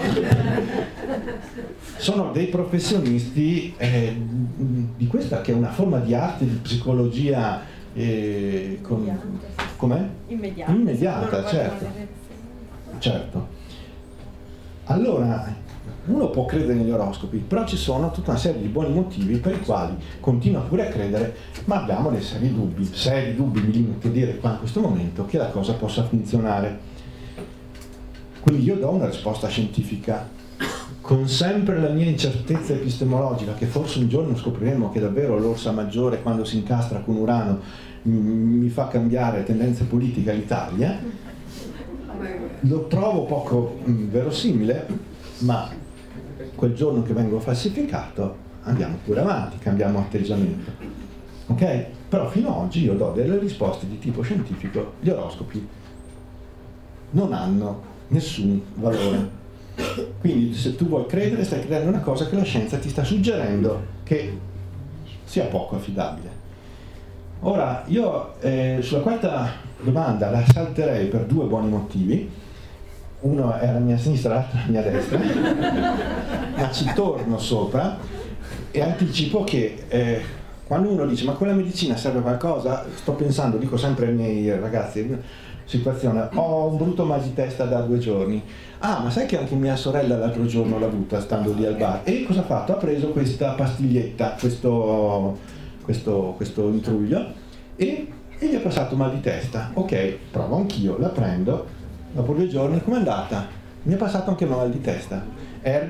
Sono dei professionisti eh, di questa che è una forma di arte, di psicologia eh, con, com'è? Immediata. Immediata, certo. Certo. Allora, uno può credere negli oroscopi, però ci sono tutta una serie di buoni motivi per i quali continua pure a credere, ma abbiamo dei seri dubbi, seri dubbi, mi limito a dire qua in questo momento, che la cosa possa funzionare. Quindi io do una risposta scientifica, con sempre la mia incertezza epistemologica, che forse un giorno scopriremo che davvero l'Orsa Maggiore, quando si incastra con Urano, mi fa cambiare tendenze politiche all'Italia. Lo trovo poco mh, verosimile, ma quel giorno che vengo falsificato andiamo pure avanti, cambiamo atteggiamento. Ok? Però fino ad oggi io do delle risposte di tipo scientifico, gli oroscopi non hanno nessun valore. Quindi se tu vuoi credere, stai credendo una cosa che la scienza ti sta suggerendo che sia poco affidabile. Ora, io eh, sulla quarta domanda la salterei per due buoni motivi. Uno è alla mia sinistra, l'altro alla mia destra, ma ci torno sopra e anticipo che eh, quando uno dice: ma quella medicina serve a qualcosa? Sto pensando, dico sempre ai miei ragazzi, situazione, ho un brutto mal di testa da due giorni. Ah, ma sai che anche mia sorella l'altro giorno l'ha avuta stando lì al bar? E cosa ha fatto? Ha preso questa pastiglietta, questo, questo, questo intruglio e, e gli è passato mal di testa. Ok, provo anch'io, la prendo, dopo due giorni, com'è andata? Mi è passato anche mal di testa. Ergo,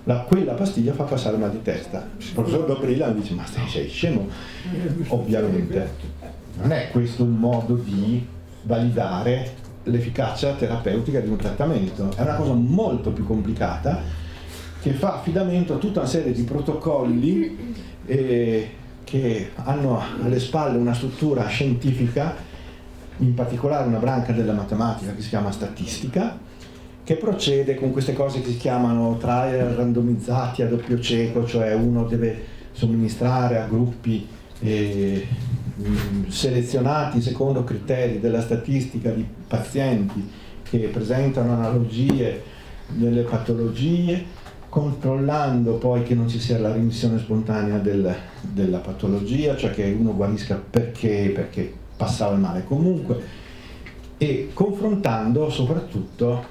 la, quella pastiglia fa passare il mal di testa. Il professor Dobrila mi dice: ma stai, sei scemo? Ovviamente non è questo un modo di validare l'efficacia terapeutica di un trattamento, è una cosa molto più complicata che fa affidamento a tutta una serie di protocolli eh, che hanno alle spalle una struttura scientifica, in particolare una branca della matematica che si chiama statistica, che procede con queste cose che si chiamano trial randomizzati a doppio cieco, cioè uno deve somministrare a gruppi eh, selezionati secondo criteri della statistica di pazienti che presentano analogie nelle patologie, controllando poi che non ci sia la remissione spontanea del, della patologia, cioè che uno guarisca perché, perché passava il male comunque, e confrontando soprattutto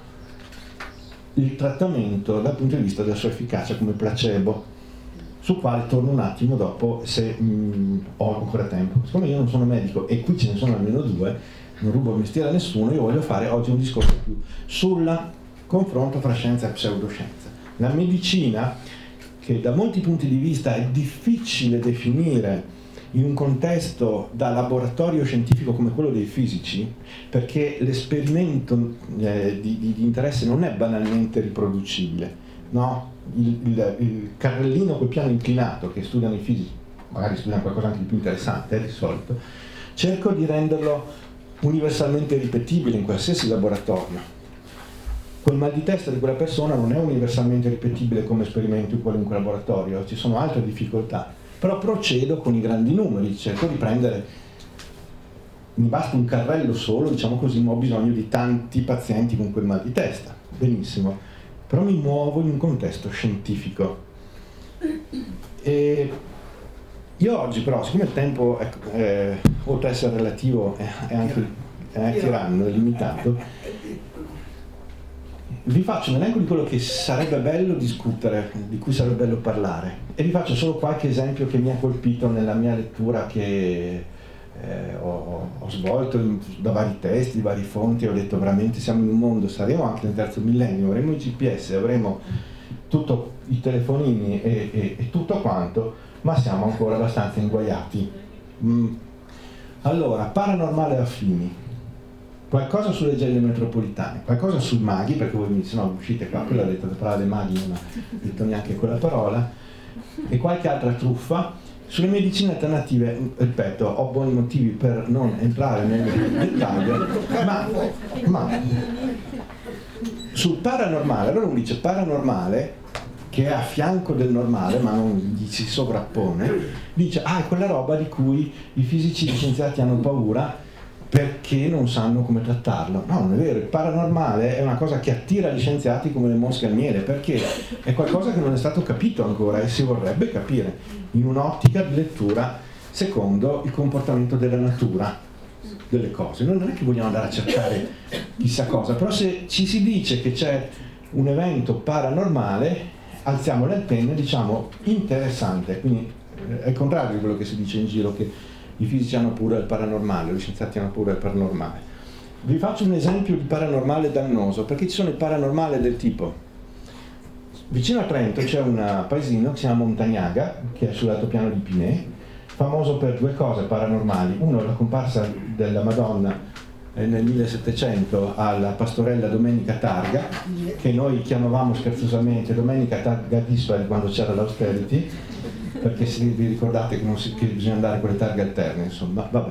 il trattamento dal punto di vista della sua efficacia come placebo, sul quale torno un attimo dopo se mh, ho ancora tempo. Siccome io non sono medico e qui ce ne sono almeno due, non rubo il mestiere a nessuno, io voglio fare oggi un discorso più sul confronto fra scienza e pseudoscienza. La medicina, che da molti punti di vista è difficile definire in un contesto da laboratorio scientifico come quello dei fisici, perché l'esperimento eh, di, di, di interesse non è banalmente riproducibile, no? Il, il, il carrellino col piano inclinato che studiano i fisici, magari studiano qualcosa anche di più interessante eh, di solito, cerco di renderlo universalmente ripetibile in qualsiasi laboratorio. Quel mal di testa di quella persona non è universalmente ripetibile come esperimento in qualunque laboratorio, ci sono altre difficoltà, però procedo con i grandi numeri, cerco di prendere, mi basta un carrello solo, diciamo così, ma ho bisogno di tanti pazienti con quel mal di testa, benissimo, però mi muovo in un contesto scientifico. E io oggi però, siccome il tempo è, eh, oltre ad essere relativo è, è anche è tiranno, è limitato, vi faccio un elenco di quello che sarebbe bello discutere, di cui sarebbe bello parlare, e vi faccio solo qualche esempio che mi ha colpito nella mia lettura che eh, ho, ho svolto in, da vari testi, di varie fonti. Ho detto veramente siamo in un mondo, saremo anche nel terzo millennio, avremo i G P S, avremo tutto, i telefonini e, e, e tutto quanto, ma siamo ancora abbastanza inguaiati. Mm. Allora, paranormale affini. Qualcosa sulle gelle metropolitane, qualcosa sui maghi, perché voi mi dite no, uscite qua, quella ha detto che parlava dei maghi, non ha detto neanche quella parola, e qualche altra truffa. Sulle medicine alternative, ripeto, ho buoni motivi per non entrare nel dettaglio, ma, ma sul paranormale, allora uno dice paranormale, che è a fianco del normale, ma non gli si sovrappone, dice, ah, è quella roba di cui i fisici gli scienziati hanno paura, perché non sanno come trattarlo. No, non è vero, il paranormale è una cosa che attira gli scienziati come le mosche al miele, perché è qualcosa che non è stato capito ancora e si vorrebbe capire in un'ottica di lettura secondo il comportamento della natura delle cose. Noi non è che vogliamo andare a cercare chissà cosa, però se ci si dice che c'è un evento paranormale, alziamo le antenne e diciamo interessante, quindi è il contrario di quello che si dice in giro, che i fisici hanno paura del paranormale, gli scienziati hanno paura del paranormale. Vi faccio un esempio di paranormale dannoso, perché ci sono il paranormale del tipo: vicino a Trento c'è un paesino che si chiama Montagnaga, che è sull'altopiano di Pinè, famoso per due cose paranormali. Uno, la comparsa della Madonna nel millesettecento alla pastorella Domenica Targa, che noi chiamavamo scherzosamente Domenica Targa Dispari quando c'era l'austerity, perché se vi ricordate che, non si, che bisogna andare con le targhe alterne, insomma, vabbè.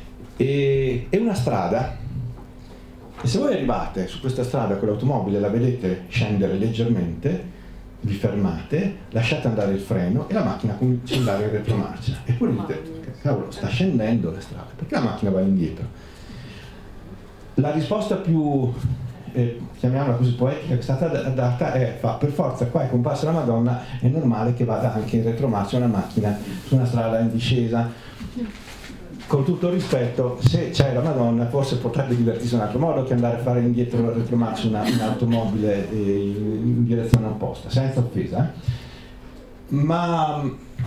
E, e una strada, e se voi arrivate su questa strada con l'automobile, la vedete scendere leggermente, vi fermate, lasciate andare il freno e la macchina comincia ad andare in retromarcia. E poi dite, cavolo, sta scendendo la strada, perché la macchina va indietro? La risposta più, eh, chiamiamola così, poetica, che è stata data è, fa, per forza, qua è comparsa la Madonna, è normale che vada anche in retromarcia una macchina su una strada in discesa. Con tutto il rispetto, se c'è la Madonna forse potrebbe divertirsi in un altro modo che andare a fare indietro la retromarcia una, un'automobile eh, in direzione opposta, senza offesa. Eh? Ma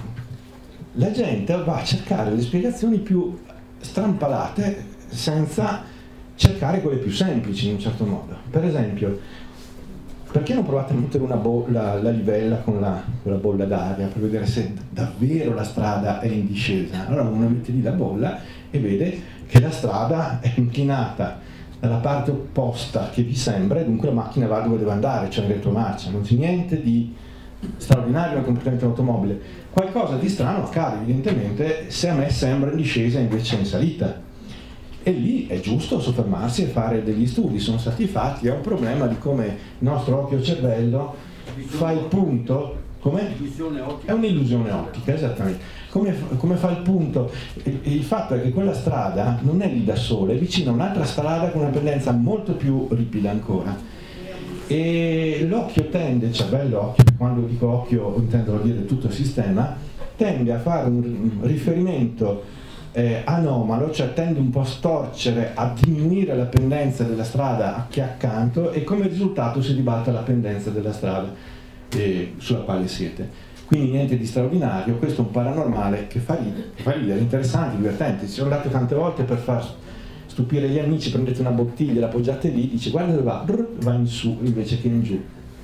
la gente va a cercare le spiegazioni più strampalate senza cercare quelle più semplici in un certo modo. Per esempio, perché non provate a mettere una bolla, la livella con la, con la bolla d'aria per vedere se davvero la strada è in discesa? Allora uno mette lì la bolla e vede che la strada è inclinata dalla parte opposta che vi sembra, e dunque la macchina va dove deve andare, cioè in retromarcia. Non c'è niente di straordinario nel comportamento dell'automobile. Qualcosa di strano accade evidentemente se a me sembra in discesa invece in salita, e lì è giusto soffermarsi e fare degli studi. Sono stati fatti. È un problema di come il nostro occhio cervello fa il punto. Come? È un'illusione ottica, esattamente. Come, come fa il punto? Il, il fatto è che quella strada non è lì da sola, è vicino a un'altra strada con una pendenza molto più ripida ancora. E l'occhio tende, il cervello, occhio, quando dico occhio intendo dire tutto il sistema, tende a fare un riferimento eh, anomalo, cioè tende un po' a storcere, a diminuire la pendenza della strada che è accanto, e come risultato si dibatte la pendenza della strada eh, sulla quale siete. Quindi niente di straordinario, questo è un paranormale che fa ridere, fa ridere, interessante, divertente. Ci sono andate tante volte per far stupire gli amici, prendete una bottiglia, la appoggiate lì, dice guarda dove va, va in su invece che in giù.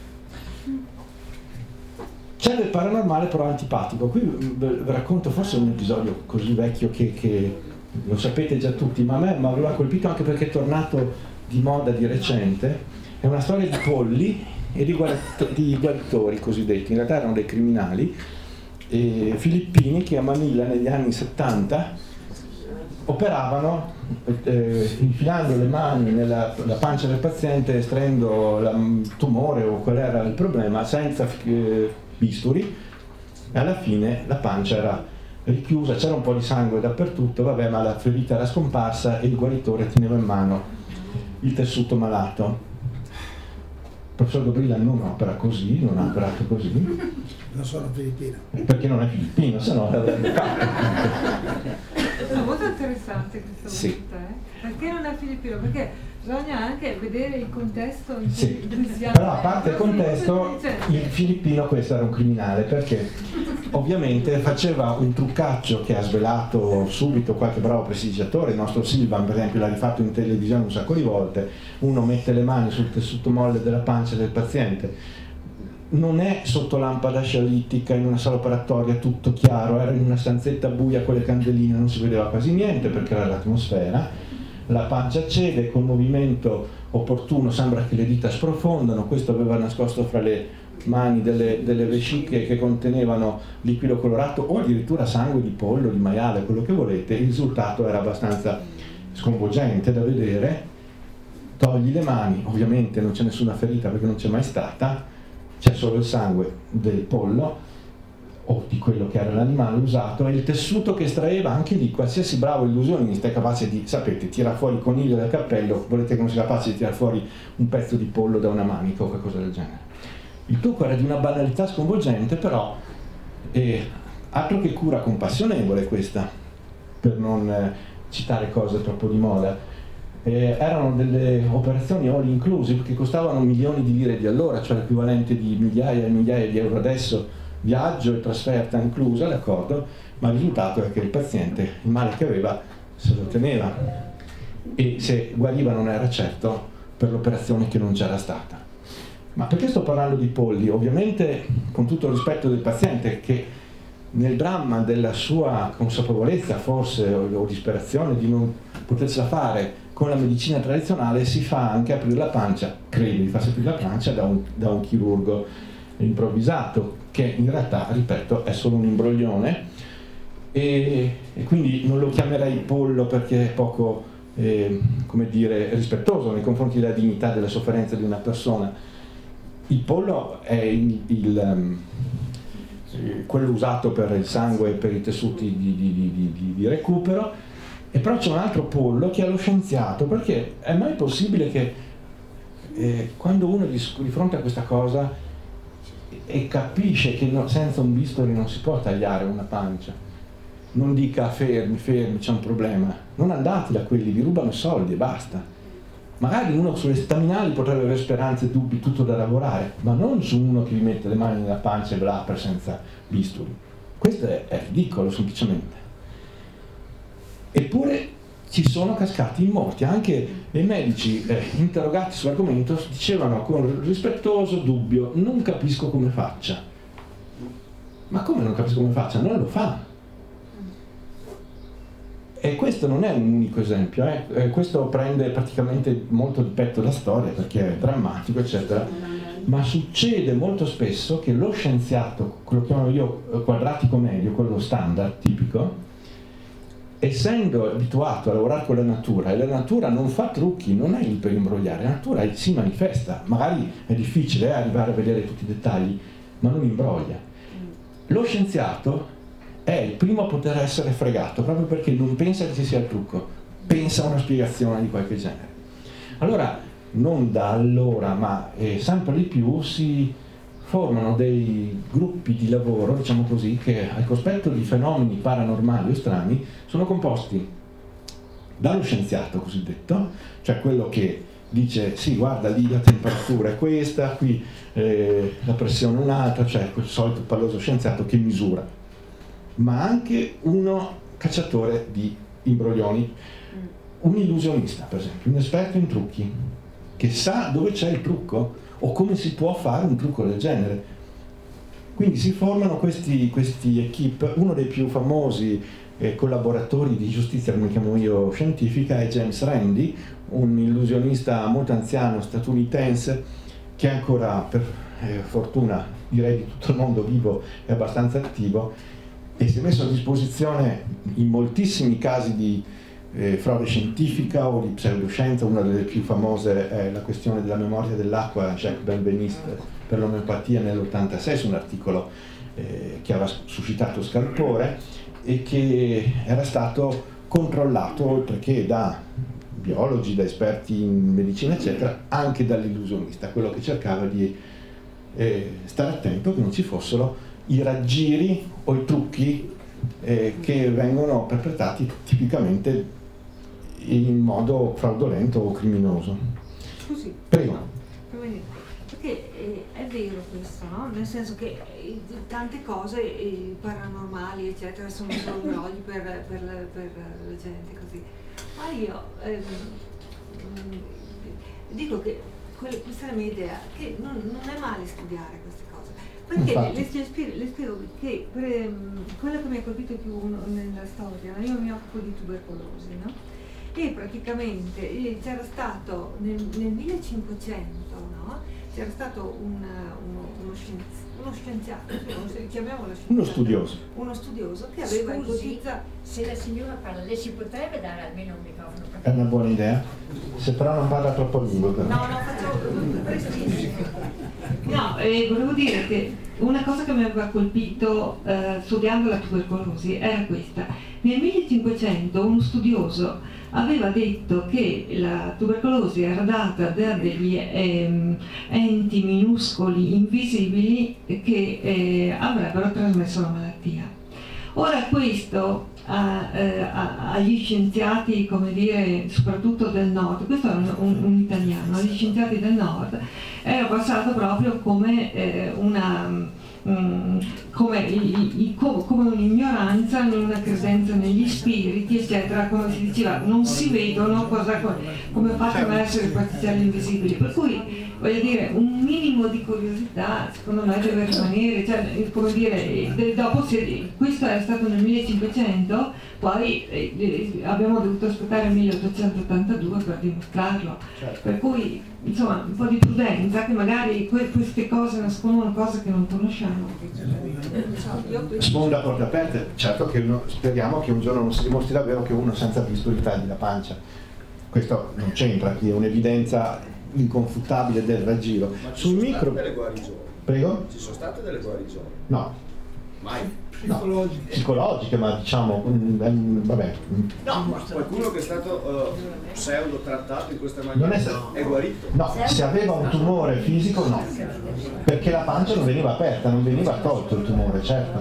C'è del paranormale però antipatico. Qui vi racconto forse un episodio così vecchio che, che lo sapete già tutti, ma a me mi aveva colpito anche perché è tornato di moda di recente. È una storia di polli e di, guarit- di guaritori cosiddetti, in realtà erano dei criminali eh, filippini che a Manila negli anni settanta operavano eh, infilando le mani nella la pancia del paziente, estraendo il tumore o qual era il problema, senza eh, bisturi, e alla fine la pancia era richiusa, c'era un po' di sangue dappertutto, vabbè, ma la ferita era scomparsa e il guaritore teneva in mano il tessuto malato. Il professor Dobrila non opera così, non ha operato così. Non sono filippino. Perché non è filippino, se no l'avrebbe fatto. È molto interessante questa sì. volta, eh? Perché non è filippino? Perché bisogna anche vedere il contesto in cui, sì. in cui siamo. Però a parte il contesto, il filippino questo era un criminale, perché ovviamente faceva un truccaccio che ha svelato subito qualche bravo prestigiatore. Il nostro Silvan per esempio l'ha rifatto in televisione un sacco di volte. Uno mette le mani sul tessuto molle della pancia del paziente, non è sotto lampada scialittica in una sala operatoria tutto chiaro, era in una stanzetta buia con le candeline, non si vedeva quasi niente perché era l'atmosfera. La pancia cede, con movimento opportuno sembra che le dita sprofondano. Questo aveva nascosto fra le mani delle, delle vesciche che contenevano liquido colorato o addirittura sangue di pollo, di maiale, quello che volete. Il risultato era abbastanza sconvolgente da vedere. Togli le mani, ovviamente non c'è nessuna ferita perché non c'è mai stata, c'è solo il sangue del pollo o di quello che era l'animale usato, e il tessuto che estraeva. Anche lì qualsiasi bravo illusionista è capace di, sapete, tirare fuori il coniglio dal cappello, volete che non sia capace di tirare fuori un pezzo di pollo da una manica o qualcosa del genere. Il trucco era di una banalità sconvolgente, però eh, altro che cura compassionevole questa, per non eh, citare cose troppo di moda. Eh, erano delle operazioni all inclusive che costavano milioni di lire di allora, cioè l'equivalente di migliaia e migliaia di euro adesso, viaggio e trasferta inclusa, d'accordo, ma il risultato è che il paziente il male che aveva se lo teneva, e se guariva non era certo per l'operazione che non c'era stata. Ma perché sto parlando di polli? Ovviamente con tutto il rispetto del paziente, che nel dramma della sua consapevolezza forse o, o disperazione di non potersela fare con la medicina tradizionale, si fa anche aprire la pancia, crede di farsi aprire la pancia da un, da un chirurgo improvvisato, che in realtà, ripeto, è solo un imbroglione, e, e quindi non lo chiamerei pollo perché è poco eh, come dire, rispettoso nei confronti della dignità della sofferenza di una persona. Il pollo è il, il, um, quello usato per il sangue e per i tessuti di, di, di, di, di recupero. E però c'è un altro pollo che è lo scienziato, perché è mai possibile che eh, quando uno è di, di fronte a questa cosa e capisce che no, senza un bisturi non si può tagliare una pancia, non dica fermi, fermi, c'è un problema, non andate da quelli, vi rubano soldi e basta. Magari uno sulle staminali potrebbe avere speranze e dubbi, tutto da lavorare, ma non su uno che vi mette le mani nella pancia e ve la apre senza bisturi. Questo è, è ridicolo semplicemente. Eppure ci sono cascati in molti. Anche i medici eh, interrogati sull'argomento dicevano con rispettoso dubbio: non capisco come faccia. Ma come non capisco come faccia? Non lo fa. E questo non è un unico esempio, eh. Questo prende praticamente molto di petto la storia perché è drammatico, eccetera, ma succede molto spesso che lo scienziato, quello che chiamo io quadratico medio, quello standard tipico, essendo abituato a lavorare con la natura, e la natura non fa trucchi, non è lì per imbrogliare, la natura si manifesta, magari è difficile eh, arrivare a vedere tutti i dettagli, ma non imbroglia. Lo scienziato è il primo a poter essere fregato, proprio perché non pensa che ci sia il trucco, pensa a una spiegazione di qualche genere. Allora, non da allora, ma eh, sempre di più si formano dei gruppi di lavoro, diciamo così, che al cospetto di fenomeni paranormali o strani sono composti dallo scienziato cosiddetto, cioè quello che dice sì, guarda, lì la temperatura è questa, qui eh, la pressione è un'altra, cioè quel solito palloso scienziato che misura, ma anche uno cacciatore di imbroglioni, un illusionista per esempio, un esperto in trucchi, che sa dove c'è il trucco o come si può fare un trucco del genere. Quindi si formano questi, questi equip. Uno dei più famosi eh, collaboratori di giustizia, come chiamo io, scientifica, è James Randi, un illusionista molto anziano statunitense che ancora, per eh, fortuna direi di tutto il mondo vivo, è abbastanza attivo e si è messo a disposizione in moltissimi casi di eh, frode scientifica o di pseudoscienza. Una delle più famose è la questione della memoria dell'acqua, Jacques Benveniste per l'omeopatia nell'ottantasei, su un articolo eh, che aveva suscitato scalpore e che era stato controllato, oltre che da biologi, da esperti in medicina eccetera, anche dall'illusionista, quello che cercava di eh, stare attento che non ci fossero i raggiri o i trucchi eh, che vengono perpetrati tipicamente in modo fraudolento o criminoso. Scusi, prego. Perché eh, è vero questo, no? Nel senso che eh, tante cose eh, paranormali eccetera sono solo brogli per, per, per, per la gente così, ma io ehm, dico che quelle, questa è la mia idea, che non, non è male studiare queste cose. Perché le, le, spiego, le spiego che per, um, quello che mi ha colpito più nella storia, no? Io mi occupo di tubercolosi, no? E praticamente eh, c'era stato nel, nel millecinquecento, no? C'era stato un, uno, uno, scienzi, uno scienziato, chiamiamolo scienziato, uno studioso, uno studioso che aveva ipotizzato. Se la signora parla, lei si potrebbe dare almeno un microfono? È una buona idea, se però non parla troppo a lungo. Però. No, no, faccio prestissimo. No, eh, volevo dire che una cosa che mi aveva colpito eh, studiando la tubercolosi era questa. Nel millecinquecento uno studioso aveva detto che la tubercolosi era data da degli ehm, enti minuscoli, invisibili, che eh, avrebbero trasmesso la malattia. Ora questo a, eh, a, agli scienziati, come dire, soprattutto del nord, questo è un, un, un italiano, agli scienziati del nord era passato proprio come eh, una Mm, come, i, i, come un'ignoranza, una credenza negli spiriti eccetera, come si diceva, non si vedono cosa, come facciano a essere particelli invisibili, per cui voglio dire un minimo di curiosità secondo me deve rimanere, cioè, come dire, dopo se, questo è stato nel millecinquecento, poi eh, abbiamo dovuto aspettare il milleottocentottantadue per dimostrarlo, certo. Per cui insomma un po' di prudenza, che magari que- queste cose nascondono cose che non conosciamo. Sponda a porte aperte, certo che uno, speriamo che un giorno non si dimostri davvero che uno senza bisturi tagli la pancia, questo non c'entra, qui è un'evidenza inconfutabile del raggiro. Ma ci sul sono micro state delle guarigioni? Prego? Ci sono state delle guarigioni? No. Mai? Psicologiche. No, psicologiche, ma diciamo, mh, mh, vabbè. No, ma qualcuno che è stato uh, pseudo trattato in questa maniera Non è, stato, è guarito? No, se aveva un tumore fisico no, perché la pancia non veniva aperta, non veniva tolto il tumore, certo.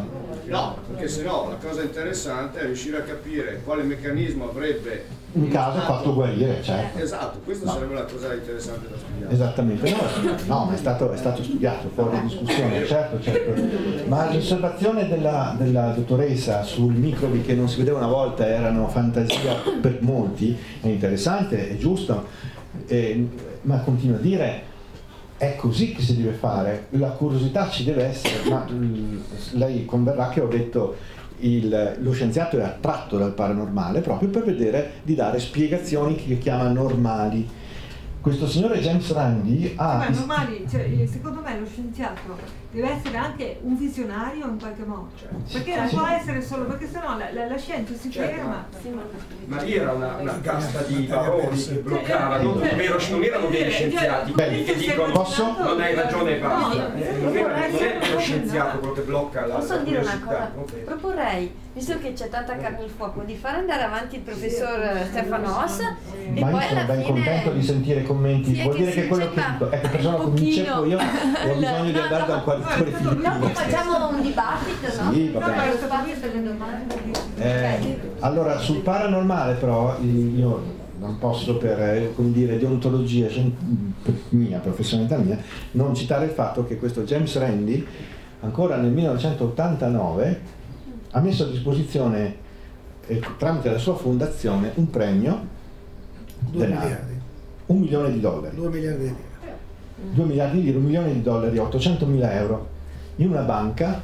No, perché sennò la cosa interessante è riuscire a capire quale meccanismo avrebbe in caso fatto guarire, certo. Esatto, questa no. sarebbe la cosa interessante da studiare. Esattamente, no, no ma è stato, è stato studiato, fuori discussione, certo, certo. Ma l'osservazione della, della dottoressa sui microbi che non si vedeva una volta erano fantasia per molti, è interessante, è giusto, eh, ma continua a dire è così che si deve fare, la curiosità ci deve essere, ma lei converrà che ho detto Il, lo scienziato è attratto dal paranormale proprio per vedere di dare spiegazioni che chiama normali. Questo signore James Randi ha... Ma normali, cioè, secondo me lo scienziato deve essere anche un visionario in qualche modo, perché non sì. può essere solo, perché sennò la, la, la scienza si certo, ferma. Ma lì era una, una casta di baroni che bloccavano, non erano degli scienziati quelli che dicono posso? non hai ragione e basta. Non è lo scienziato quello che blocca la Posso dire una curiosità. cosa? Proporrei, visto che c'è tanta carne al fuoco, di far andare avanti il professor Stefano Oss e Ma poi io sono alla ben fine... contento di sentire commenti, Sì, vuol dire che che quello che dico, ecco, persona comincevo io ho bisogno di andare da un quadratore filippino. Dopo facciamo un dibattito, no? Sì, va bene. No, spazio per le domande. Eh, allora, sul paranormale però io non posso per, eh, come dire, deontologia mia, professionalità mia, non citare il fatto che questo James Randi ancora nel millenovecentottantanove ha messo a disposizione eh, tramite la sua fondazione un premio Due denaro, miliardi. un milione di dollari. Due miliardi di lire. due miliardi di lire, un milione di dollari, ottocentomila euro in una banca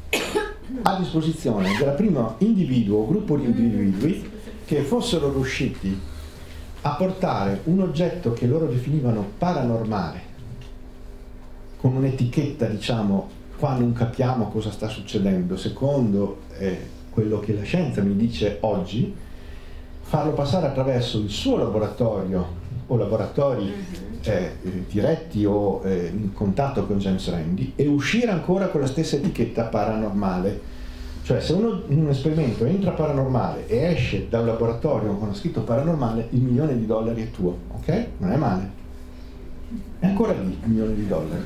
a disposizione del primo individuo o gruppo di individui che fossero riusciti a portare un oggetto che loro definivano paranormale con un'etichetta, diciamo, qua non capiamo cosa sta succedendo secondo eh, quello che la scienza mi dice oggi, farlo passare attraverso il suo laboratorio o laboratori eh, diretti o eh, in contatto con James Randi e uscire ancora con la stessa etichetta paranormale. Cioè se uno in un esperimento entra paranormale e esce da un laboratorio con scritto paranormale, il milione di dollari è tuo, ok? Non è male. È ancora lì il milione di dollari.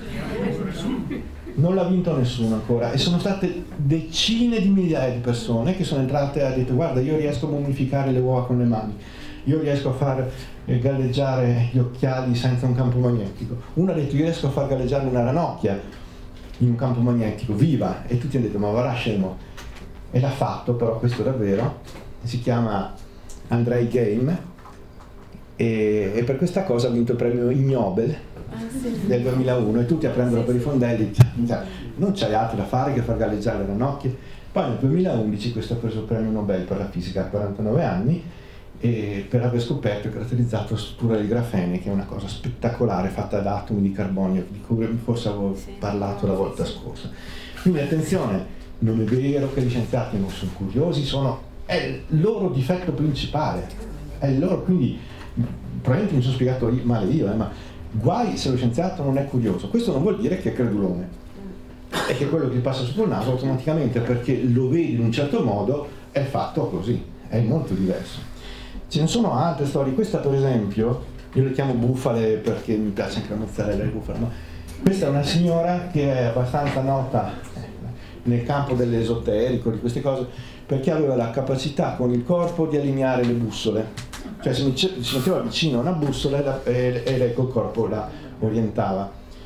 Non l'ha vinto nessuno ancora e sono state decine di migliaia di persone che sono entrate e hanno detto guarda io riesco a mummificare le uova con le mani, io riesco a far galleggiare gli occhiali senza un campo magnetico, uno ha detto io riesco a far galleggiare una ranocchia in un campo magnetico viva e tutti hanno detto ma va scemo, e l'ha fatto però questo davvero, si chiama Andrei Game e, e per questa cosa ha vinto il premio Ig Nobel del duemilauno e tutti a prenderlo per i fondelli, cioè, non c'hai altro da fare che far galleggiare le ranocchie. Poi nel duemilaundici questo ha preso il premio Nobel per la fisica a quarantanove anni e per aver scoperto e caratterizzato la struttura del grafene, che è una cosa spettacolare fatta da atomi di carbonio di cui forse avevo parlato la volta scorsa. Quindi attenzione, non è vero che gli scienziati non sono curiosi, sono, è il loro difetto principale, è il loro, quindi probabilmente mi sono spiegato male io, eh, ma guai se lo scienziato non è curioso. Questo non vuol dire che è credulone, è che quello che gli passa sotto il naso automaticamente perché lo vedi in un certo modo è fatto così, è molto diverso. Ce ne sono altre storie, questa per esempio, io le chiamo bufale perché mi piace anche la mozzarella di bufala, ma questa è una signora che è abbastanza nota nel campo dell'esoterico, di queste cose, perché aveva la capacità con il corpo di allineare le bussole. Cioè si metteva vicino a una bussola e, e lei col corpo la orientava.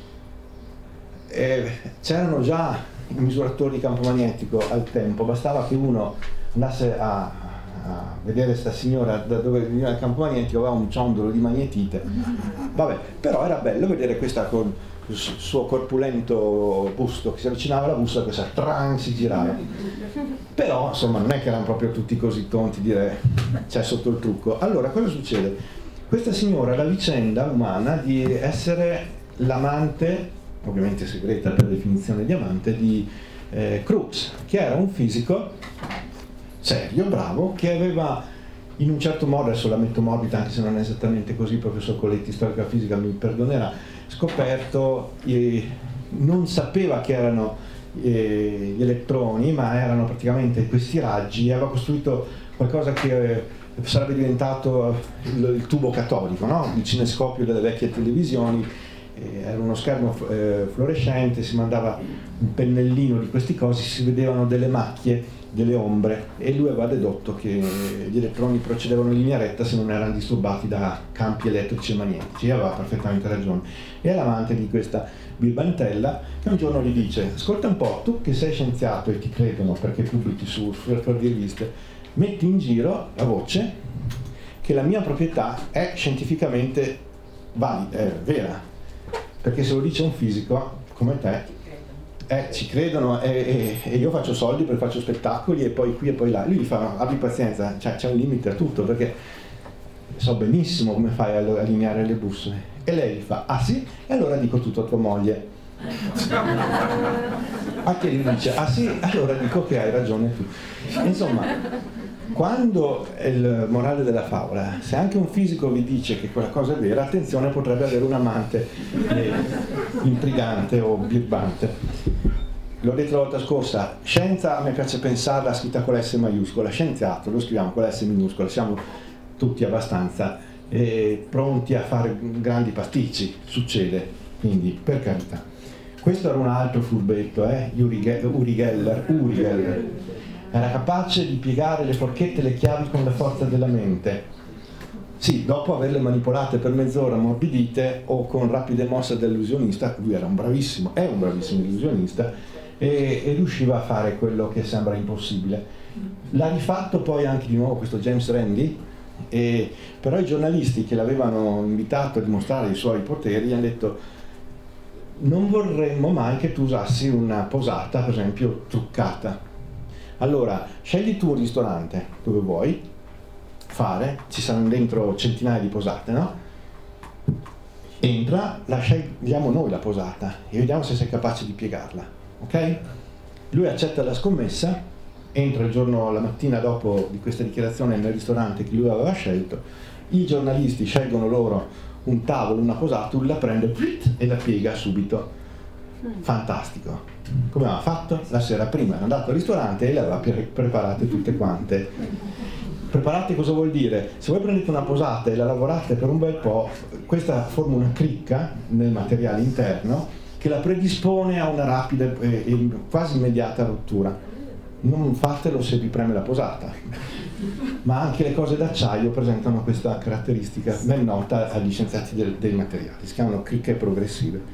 E c'erano già i misuratori di campo magnetico al tempo, bastava che uno andasse a, a vedere questa signora da dove veniva il campo magnetico, aveva un ciondolo di magnetite. Vabbè, però era bello vedere questa con il suo corpulento busto che si avvicinava alla bussola e questa tran si girava. Però insomma non è che erano proprio tutti così tonti dire c'è sotto il trucco. Allora cosa succede? Questa signora ha la vicenda umana di essere l'amante, ovviamente segreta per definizione di amante, di eh, Crookes, che era un fisico serio, bravo, che aveva in un certo modo, adesso la metto morbida anche se non è esattamente così, professor Coletti, storica fisica mi perdonerà, scoperto, eh, non sapeva che erano eh, gli elettroni, ma erano praticamente questi raggi, e aveva costruito qualcosa che eh, sarebbe diventato il, il tubo catodico, no? Il cinescopio delle vecchie televisioni, eh, era uno schermo eh, fluorescente, si mandava un pennellino di questi cosi, si vedevano delle macchie, delle ombre, e lui aveva dedotto che gli elettroni procedevano in linea retta se non erano disturbati da campi elettrici e magnetici. E aveva perfettamente ragione. E è l'amante di questa birbantella che un giorno gli dice: ascolta un po', tu che sei scienziato e ti credono perché pubblichi su per riviste, metti in giro la voce che la mia proprietà è scientificamente valida, è vera, perché se lo dice un fisico come te Eh, ci credono e, e, e io faccio soldi perché faccio spettacoli e poi qui e poi là. Lui gli fa: abbi pazienza, c'è, c'è un limite a tutto, perché so benissimo come fai a allineare le bussole. E lei gli fa: ah sì? E allora dico tutto a tua moglie. A che gli dice: ah sì? Allora dico che hai ragione tu. Insomma, quando è il morale della favola, se anche un fisico vi dice che quella cosa è vera, attenzione, potrebbe avere un amante eh, intrigante o birbante. L'ho detto la volta scorsa, scienza a me piace pensarla scritta con la S maiuscola, scienziato lo scriviamo con la S minuscola, siamo tutti abbastanza eh, pronti a fare grandi pasticci, succede, quindi per carità. Questo era un altro furbetto, eh? Uri Geller, Uri Geller. Era capace di piegare le forchette e le chiavi con la forza della mente. Sì, dopo averle manipolate per mezz'ora ammorbidite o con rapide mosse dell'illusionista, lui era un bravissimo, è un bravissimo illusionista, e, e riusciva a fare quello che sembra impossibile. L'ha rifatto poi anche di nuovo questo James Randi, e, però i giornalisti che l'avevano invitato a dimostrare i suoi poteri gli hanno detto: non vorremmo mai che tu usassi una posata, per esempio, truccata. Allora, scegli tu un ristorante dove vuoi fare, ci saranno dentro centinaia di posate, no? Entra, la scegliamo noi la posata e vediamo se sei capace di piegarla, ok? Lui accetta la scommessa, entra il giorno, la mattina dopo di questa dichiarazione nel ristorante che lui aveva scelto, i giornalisti scelgono loro un tavolo, una posata, lui la prende e la piega subito. Fantastico. Come aveva fatto? La sera prima era andato al ristorante e le aveva pre- preparate tutte quante. Preparate cosa vuol dire? Se voi prendete una posata e la lavorate per un bel po', questa forma una cricca nel materiale interno che la predispone a una rapida e, e quasi immediata rottura. Non fatelo se vi preme la posata, ma anche le cose d'acciaio presentano questa caratteristica ben nota agli scienziati del, dei materiali, si chiamano cricche progressive.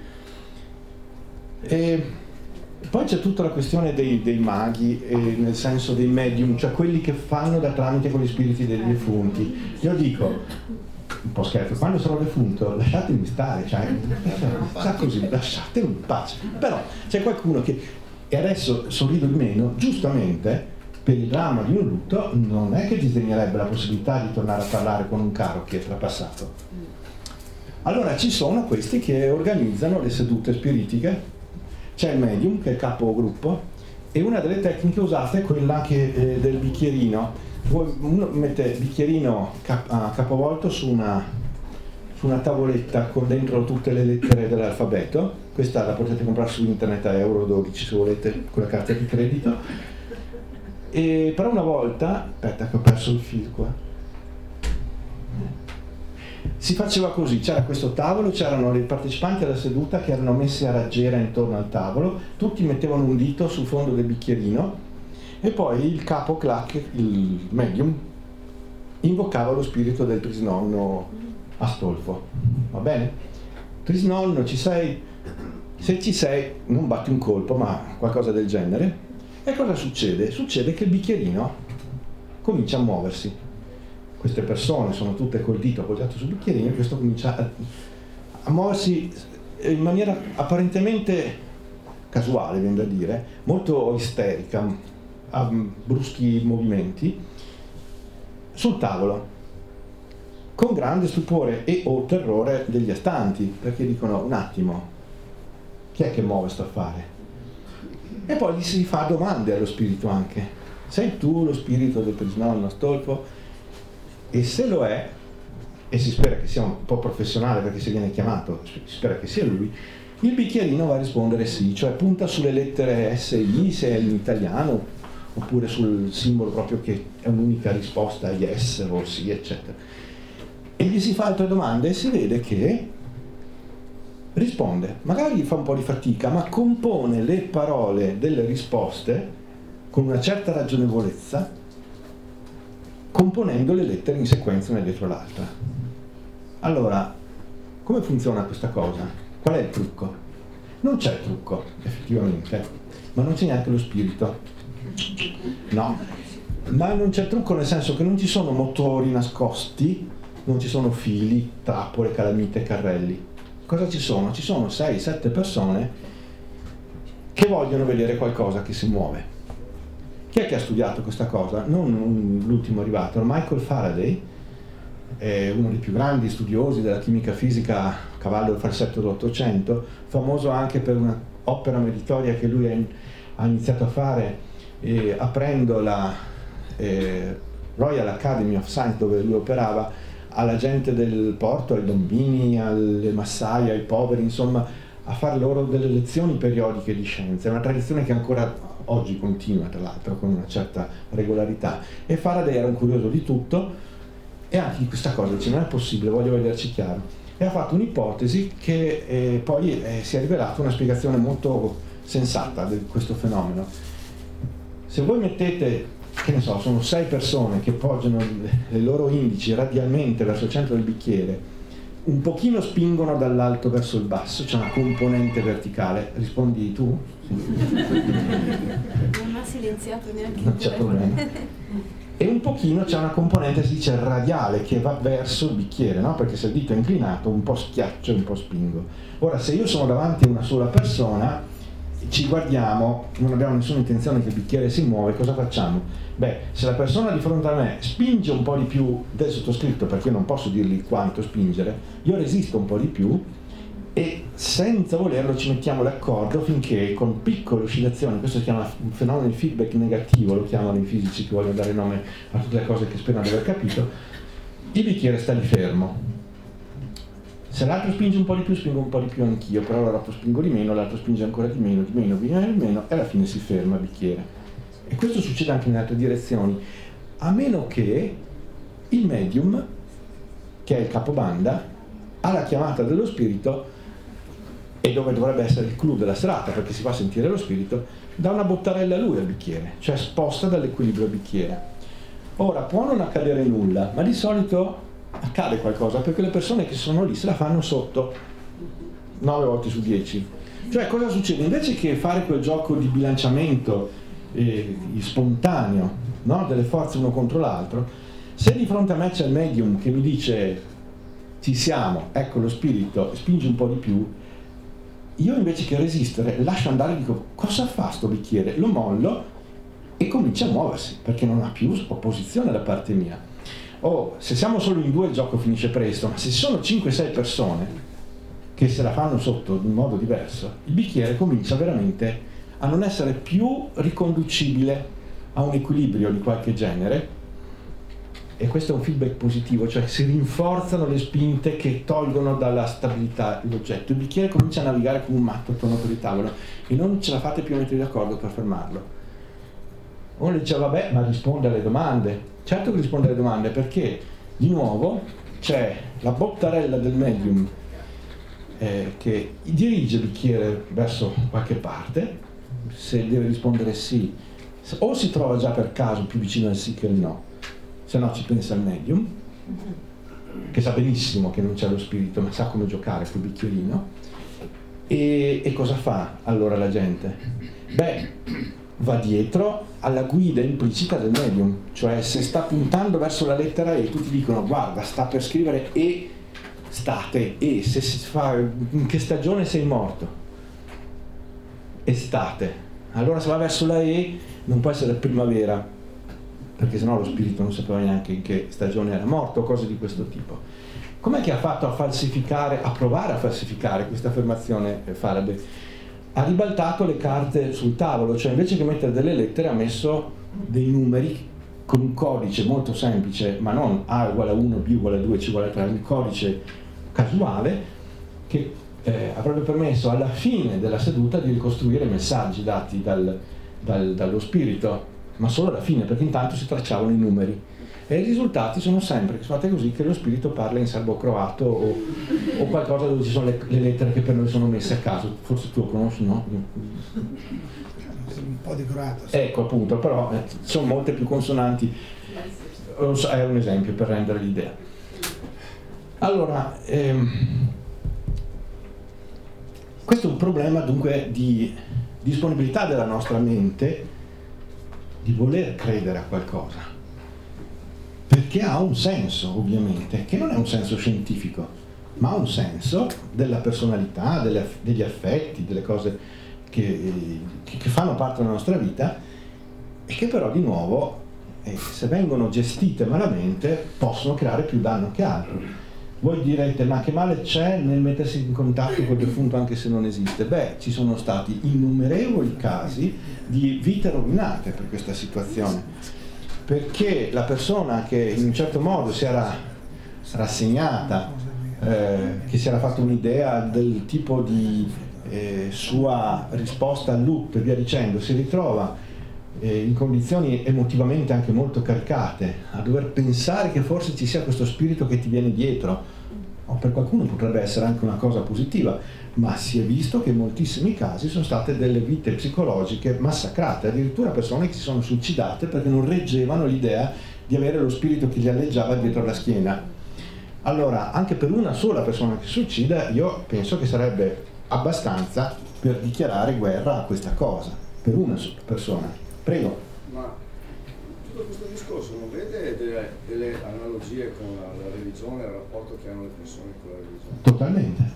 E poi c'è tutta la questione dei, dei maghi, eh, nel senso dei medium, cioè quelli che fanno da tramite con gli spiriti dei defunti. Io dico, un po' scherzo, quando sarò defunto lasciatemi stare, cioè, sa così, lasciatemi in pace. Però c'è qualcuno che, e adesso sorrido di meno, giustamente per il dramma di un lutto non è che disegnerebbe la possibilità di tornare a parlare con un caro che è trapassato. Allora ci sono questi che organizzano le sedute spiritiche. C'è il medium che è il capogruppo e una delle tecniche usate è quella anche eh, del bicchierino. Uno mette il bicchierino cap- capovolto su una, su una tavoletta con dentro tutte le lettere dell'alfabeto. Questa la potete comprare su internet a euro dodici se volete, con la carta di credito. E però una volta, aspetta che ho perso il filo qua, si faceva così, c'era questo tavolo, c'erano i partecipanti alla seduta che erano messi a raggiera intorno al tavolo, tutti mettevano un dito sul fondo del bicchierino e poi il capo clac, il medium, invocava lo spirito del trisnonno Astolfo. Va bene? Trisnonno, ci sei? Se ci sei, non batti un colpo, ma qualcosa del genere. E cosa succede? Succede che il bicchierino comincia a muoversi. Queste persone sono tutte col dito appoggiato sul bicchierino e questo comincia a, a muoversi in maniera apparentemente casuale, viene da dire, molto isterica, a bruschi movimenti, sul tavolo, con grande stupore e o terrore degli astanti, perché dicono: un attimo, chi è che muove sto affare? E poi gli si fa domande allo spirito anche: sei tu lo spirito del trisnonno Astolfo? E se lo è, e si spera che sia un po' professionale perché se viene chiamato si spera che sia lui, il bicchierino va a rispondere sì, cioè punta sulle lettere S e I se è in italiano, oppure sul simbolo proprio che è un'unica risposta, yes o sì, eccetera. E gli si fa altre domande e si vede che risponde, magari fa un po' di fatica, ma compone le parole delle risposte con una certa ragionevolezza, componendo le lettere in sequenza una dietro l'altra. Allora, come funziona questa cosa? Qual è il trucco? Non c'è trucco, effettivamente, ma non c'è neanche lo spirito. No, ma non c'è trucco nel senso che non ci sono motori nascosti, non ci sono fili, trappole, calamite, carrelli. Cosa ci sono? Ci sono sei sette persone che vogliono vedere qualcosa che si muove. Chi è che ha studiato questa cosa? Non l'ultimo arrivato, Michael Faraday, è uno dei più grandi studiosi della chimica fisica a cavallo del farsetto dell'Ottocento, famoso anche per un'opera meritoria che lui ha iniziato a fare eh, aprendo la eh, Royal Academy of Science, dove lui operava, alla gente del porto, ai bambini, alle massaie, ai poveri, insomma, a fare loro delle lezioni periodiche di scienza. È una tradizione che ancora oggi continua, tra l'altro, con una certa regolarità. E Faraday era un curioso di tutto, e anche di questa cosa dice: non è possibile, voglio vederci chiaro. E ha fatto un'ipotesi che eh, poi eh, si è rivelata una spiegazione molto sensata di questo fenomeno. Se voi mettete, che ne so, sono sei persone che poggiano le loro indici radialmente verso il centro del bicchiere, un pochino spingono dall'alto verso il basso, c'è una componente verticale. Rispondi tu? Non ha silenziato neanche il non c'è problema. E un pochino c'è una componente, si dice radiale, che va verso il bicchiere, no? Perché se il dito è inclinato un po' schiaccio e un po' spingo. Ora, se io sono davanti a una sola persona, ci guardiamo, non abbiamo nessuna intenzione che il bicchiere si muove, cosa facciamo? Beh, se la persona di fronte a me spinge un po' di più del sottoscritto, perché io non posso dirgli quanto spingere, io resisto un po' di più e senza volerlo ci mettiamo d'accordo finché con piccole oscillazioni, questo si chiama un fenomeno di feedback negativo, lo chiamano i fisici che vogliono dare nome a tutte le cose che sperano di aver capito, il bicchiere sta lì fermo. Se l'altro spinge un po' di più, spingo un po' di più anch'io, però allora dopo spingo di meno, l'altro spinge ancora di meno, di meno, di meno, di meno, e alla fine si ferma il bicchiere. E questo succede anche in altre direzioni, a meno che il medium, che è il capobanda, alla chiamata dello spirito, e dove dovrebbe essere il clou della serata, perché si fa sentire lo spirito, dà una bottarella a lui al bicchiere, cioè sposta dall'equilibrio il bicchiere. Ora, può non accadere nulla, ma di solito accade qualcosa, perché le persone che sono lì se la fanno sotto nove volte su dieci. Cioè, cosa succede? Invece che fare quel gioco di bilanciamento eh, spontaneo, no? Delle forze uno contro l'altro, se di fronte a me c'è il medium che mi dice ci siamo, ecco lo spirito, spinge un po' di più, io invece che resistere lascio andare e dico: cosa fa sto bicchiere? Lo mollo e comincia a muoversi, perché non ha più opposizione da parte mia. Oh, se siamo solo in due il gioco finisce presto, ma se ci sono cinque sei persone che se la fanno sotto in modo diverso, il bicchiere comincia veramente a non essere più riconducibile a un equilibrio di qualche genere, e questo è un feedback positivo, cioè si rinforzano le spinte che tolgono dalla stabilità l'oggetto. Il bicchiere comincia a navigare come un matto attorno per il tavolo e non ce la fate più a mettere d'accordo per fermarlo. Uno dice: vabbè, ma risponde alle domande. Certo che risponde alle domande, perché di nuovo c'è la bottarella del medium eh, che dirige il bicchiere verso qualche parte. Se deve rispondere sì, o si trova già per caso più vicino al sì che al no, se no ci pensa il medium, che sa benissimo che non c'è lo spirito, ma sa come giocare col bicchierino. E, e cosa fa allora la gente? Beh, va dietro alla guida implicita del medium, cioè se sta puntando verso la lettera E, tutti dicono: guarda, sta per scrivere E, state, E, se si fa, in che stagione sei morto? Estate. Allora se va verso la E non può essere primavera, perché sennò lo spirito non sapeva neanche in che stagione era morto, cose di questo tipo. Com'è che ha fatto a falsificare, a provare a falsificare questa affermazione Faraday? Ha ribaltato le carte sul tavolo, cioè invece che mettere delle lettere ha messo dei numeri con un codice molto semplice, ma non A uguale a uno, B uguale a due, C uguale a tre, un codice casuale che eh, avrebbe permesso alla fine della seduta di ricostruire messaggi dati dal, dal, dallo spirito, ma solo alla fine, perché intanto si tracciavano i numeri. E i risultati sono sempre, fate così, che lo spirito parla in serbo-croato o, o qualcosa dove ci sono le, le lettere che per noi sono messe a caso. Forse tu lo conosci, no? Un po' di croato. Sì. Ecco, appunto, però eh, sono molte più consonanti. È un esempio per rendere l'idea. Allora, ehm, questo è un problema dunque di disponibilità della nostra mente di voler credere a qualcosa, perché ha un senso, ovviamente, che non è un senso scientifico, ma ha un senso della personalità, delle, degli affetti, delle cose che, che fanno parte della nostra vita e che però di nuovo, eh, se vengono gestite malamente, possono creare più danno che altro. Voi direte, ma che male c'è nel mettersi in contatto col defunto anche se non esiste? Beh, ci sono stati innumerevoli casi di vite rovinate per questa situazione, perché la persona che in un certo modo si era rassegnata, eh, che si era fatta un'idea del tipo di eh, sua risposta al lutto e via dicendo, si ritrova eh, in condizioni emotivamente anche molto caricate, a dover pensare che forse ci sia questo spirito che ti viene dietro, o per qualcuno potrebbe essere anche una cosa positiva, ma si è visto che in moltissimi casi sono state delle vite psicologiche massacrate, addirittura persone che si sono suicidate perché non reggevano l'idea di avere lo spirito che li alleggiava dietro la schiena. Allora, anche per una sola persona che si suicida, io penso che sarebbe abbastanza per dichiarare guerra a questa cosa, per una sola persona. Prego. Ma tutto questo discorso non vede delle, delle analogie con la, la religione e il rapporto che hanno le persone con la religione? Totalmente.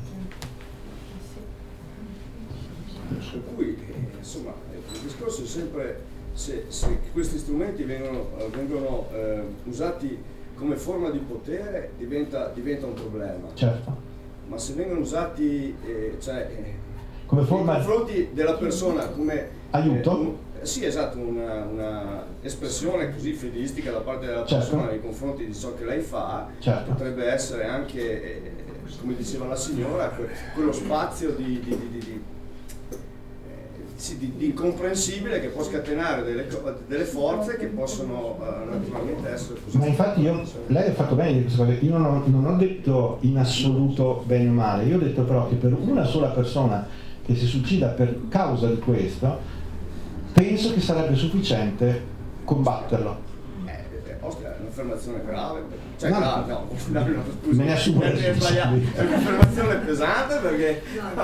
Per cui, eh, insomma, il discorso è sempre se, se questi strumenti vengono, vengono eh, usati come forma di potere diventa, diventa un problema. Certo. Ma se vengono usati eh, cioè, eh, come forma nei confronti della persona come aiuto? Eh, un, sì, esatto, una, una espressione così fideistica da parte della certo. persona nei confronti di ciò che lei fa, certo. potrebbe essere anche, eh, come diceva la signora, que- quello spazio di, di, di, di, di Sì, di, di incomprensibile che può scatenare delle, delle forze che possono uh, naturalmente essere positive. Ma infatti io, lei ha fatto bene di queste cose, io non ho, non ho detto in assoluto bene o male, io ho detto però che per una sola persona che si suicida per causa di questo, penso che sarebbe sufficiente combatterlo. Eh, ostia, è un'affermazione grave, cioè no, grave, no, no, no, scusi, me ne assumo è un'affermazione pesante perché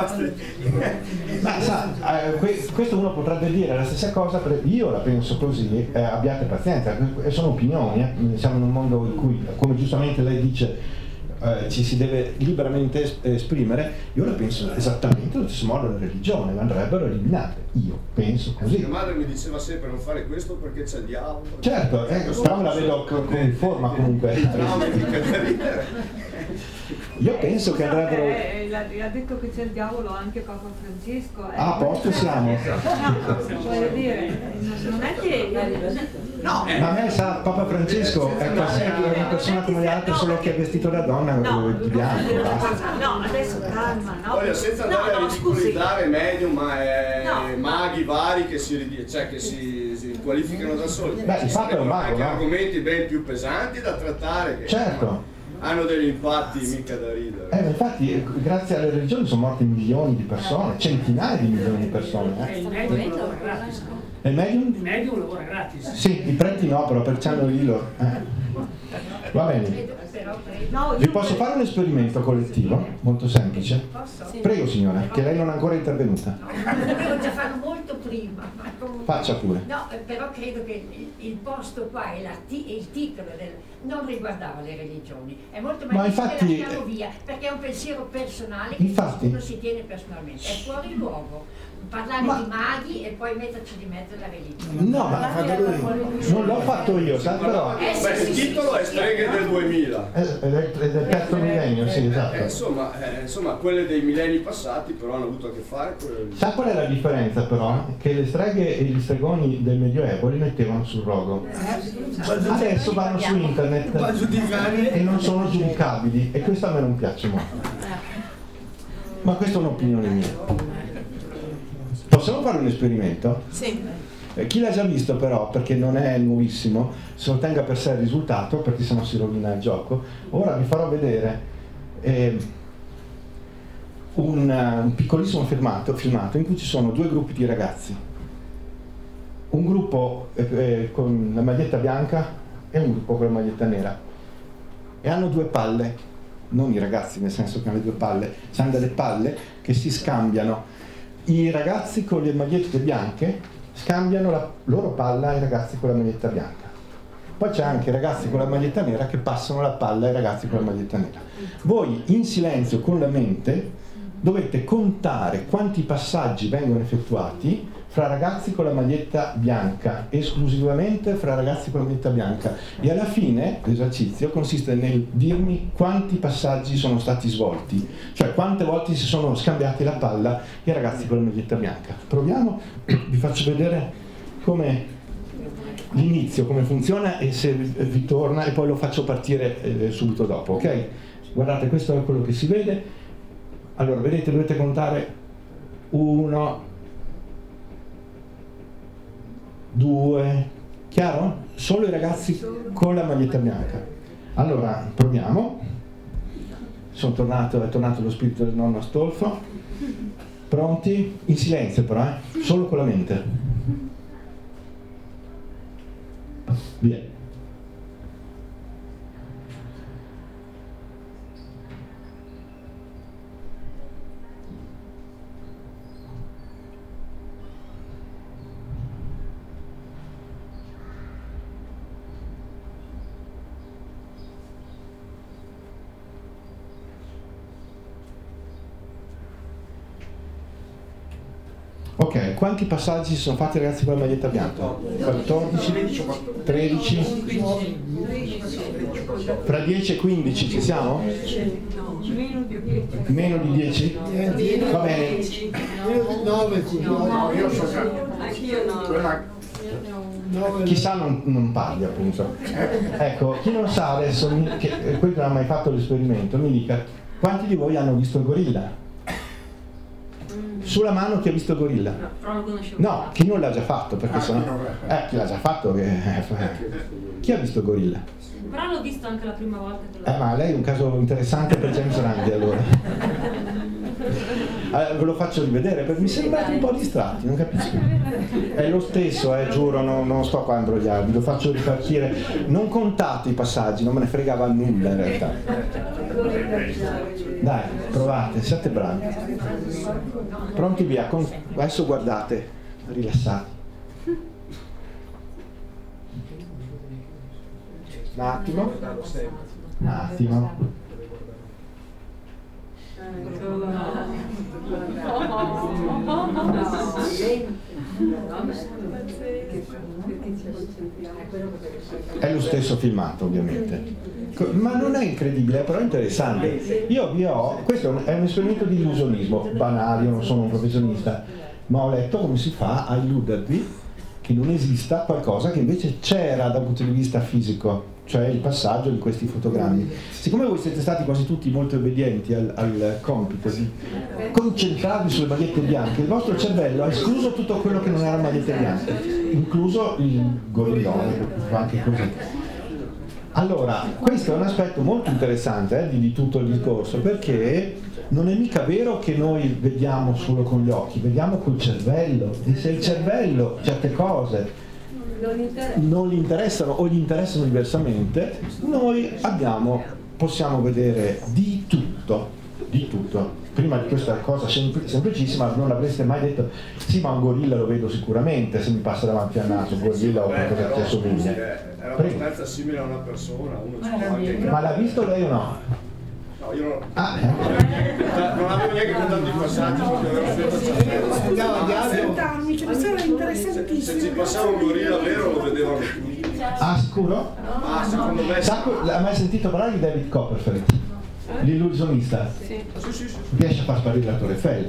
ma sa, eh, que- questo uno potrebbe dire la stessa cosa, per, io la penso così, eh, abbiate pazienza, sono opinioni, eh. Siamo in un mondo in cui, come giustamente lei dice, eh, ci si deve liberamente es- esprimere. Io la penso esattamente allo stesso modo della religione, andrebbero eliminate, io penso così. Mia madre mi diceva sempre non fare questo perché c'è il diavolo. Certo, eh, però la vedo con, con forma comunque. Io penso che andrebbero. Eh, eh, ha detto che c'è il diavolo anche Papa Francesco. Eh. Ah, a posto siamo. No, voglio dire, non è che. No, ma a me sa, Papa Francesco è quasi una persona come le altre, solo che è vestito da donna no, di bianco. No, adesso calma, no? Voglio senza andare no, no, a ridicolizzare medium, ma è no, maghi vari che si, cioè, che si, si qualificano da soli. Beh, il Papa è un mago, anche no? argomenti ben più pesanti da trattare. Che, certo. Hanno degli impatti mica da ridere. Eh, infatti, grazie alle religioni sono morti milioni di persone, centinaia di milioni di persone. Eh. E il medium lavora gratis, no? E il medium? Il medium lavora gratis. Sì, i preti no, però per c'hanno lì loro. Eh. Va bene. Vi posso fare un esperimento collettivo, molto semplice? Prego signora, che lei non è ancora intervenuta. Devo già farlo molto prima. Ma comunque, faccia pure. No, però credo che il, il posto qua e, la t- e il titolo del, non riguardava le religioni. È molto meglio ma infatti, che lasciamo via, perché è un pensiero personale che infatti, uno si tiene personalmente. È fuori luogo parlare ma, di maghi e poi metterci di mezzo la religione. No, ma l'ha fatto lui. Non l'ho fatto io, sa, però. Eh, sì, Beh, sì, il sì, titolo sì, è Streghe sì, del duemila. È del terzo millennio, sì, esatto. Eh, insomma, eh, insomma, quelle dei millenni passati però hanno avuto a che fare con le... Sa qual è la differenza però? Che le streghe e gli stregoni del Medioevo li mettevano sul rogo. Adesso vanno su internet e non sono giudicabili, e questo a me non piace molto. Ma questa è un'opinione mia. Possiamo fare un esperimento? Sì. Eh, chi l'ha già visto però, perché non è nuovissimo, se lo tenga per sé il risultato, perché sennò si rovina il gioco. Ora vi farò vedere eh, un, un piccolissimo filmato, filmato in cui ci sono due gruppi di ragazzi. Un gruppo eh, eh, con la maglietta bianca e un gruppo con la maglietta nera. E hanno due palle, non i ragazzi nel senso che hanno le due palle, hanno delle palle che si scambiano. I ragazzi con le magliette bianche scambiano la loro palla ai ragazzi con la maglietta bianca. Poi c'è anche i ragazzi con la maglietta nera che passano la palla ai ragazzi con la maglietta nera. Voi in silenzio con la mente dovete contare quanti passaggi vengono effettuati fra ragazzi con la maglietta bianca, esclusivamente fra ragazzi con la maglietta bianca, e alla fine l'esercizio consiste nel dirmi quanti passaggi sono stati svolti, cioè quante volte si sono scambiati la palla i ragazzi con la maglietta bianca. Proviamo, vi faccio vedere come l'inizio, come funziona e se vi torna, e poi lo faccio partire eh, subito dopo, ok? Guardate, questo è quello che si vede. Allora, vedete, dovete contare uno, due, chiaro? Solo i ragazzi con la maglietta bianca. Allora, proviamo. Sono tornato, è tornato lo spirito del nonno Astolfo. Pronti? In silenzio però, eh? Solo con la mente. Via. Ok, quanti passaggi si sono fatti ragazzi con la maglietta bianca? quattordici, tredici, fra dieci e quindici ci siamo? Meno di dieci? Va bene. Chi sa non, non parli appunto. Ecco, chi non sa adesso, che quello non ha mai fatto l'esperimento, mi dica quanti di voi hanno visto il gorilla? Sulla mano chi ha visto il gorilla? No, però lo conoscevo. No, chi non l'ha già fatto, perché sono... Eh, chi l'ha già fatto che... Chi ha visto il gorilla? Però l'ho visto anche la prima volta che l'ho Eh, ma lei è un caso interessante per James Randi allora. Allora, ve lo faccio rivedere perché mi sembrate un po' distratti, non capisco. È lo stesso, eh, giuro, non, non sto qua a imbrogliarvi, lo faccio ripartire. Non contate i passaggi, non me ne fregava nulla in realtà. Dai, provate, siate bravi. Pronti via, con... adesso guardate, rilassati. Un attimo. Un attimo. È lo stesso filmato ovviamente, ma non è incredibile, però è interessante. Io vi ho, questo è un esperimento di illusionismo banale, io non sono un professionista, ma ho letto come si fa a illudervi che non esista qualcosa che invece c'era dal punto di vista fisico, cioè il passaggio di questi fotogrammi. Siccome voi siete stati quasi tutti molto obbedienti al, al compito di concentrarvi sulle magliette bianche, il vostro cervello ha escluso tutto quello che non era magliette bianche, incluso il gorillone, anche così. Allora, questo è un aspetto molto interessante eh, di, di tutto il discorso, perché non è mica vero che noi vediamo solo con gli occhi, vediamo col cervello, e se il cervello certe cose non gli interessano o gli interessano diversamente, noi abbiamo, possiamo vedere di tutto, di tutto. Prima di questa cosa sempl- semplicissima non avreste mai detto sì, ma un gorilla lo vedo sicuramente se mi passa davanti al naso, un gorilla o qualcosa che assomiglia. Era abbastanza simile a una persona, uno ci può anche... Ma l'ha visto lei o no? No, io non, ah, non avevo neanche contato i passaggi perché avevo anni che questo era interessantissimo. Se ci passava un gorilla vero lo vedevano tutti. Ah, sicuro? Ah, secondo me Sa, ha mai sentito parlare di David Copperfield? L'illusionista? Sì. Sì, sì, sì. Riesce a far sparire la Torre Eiffel.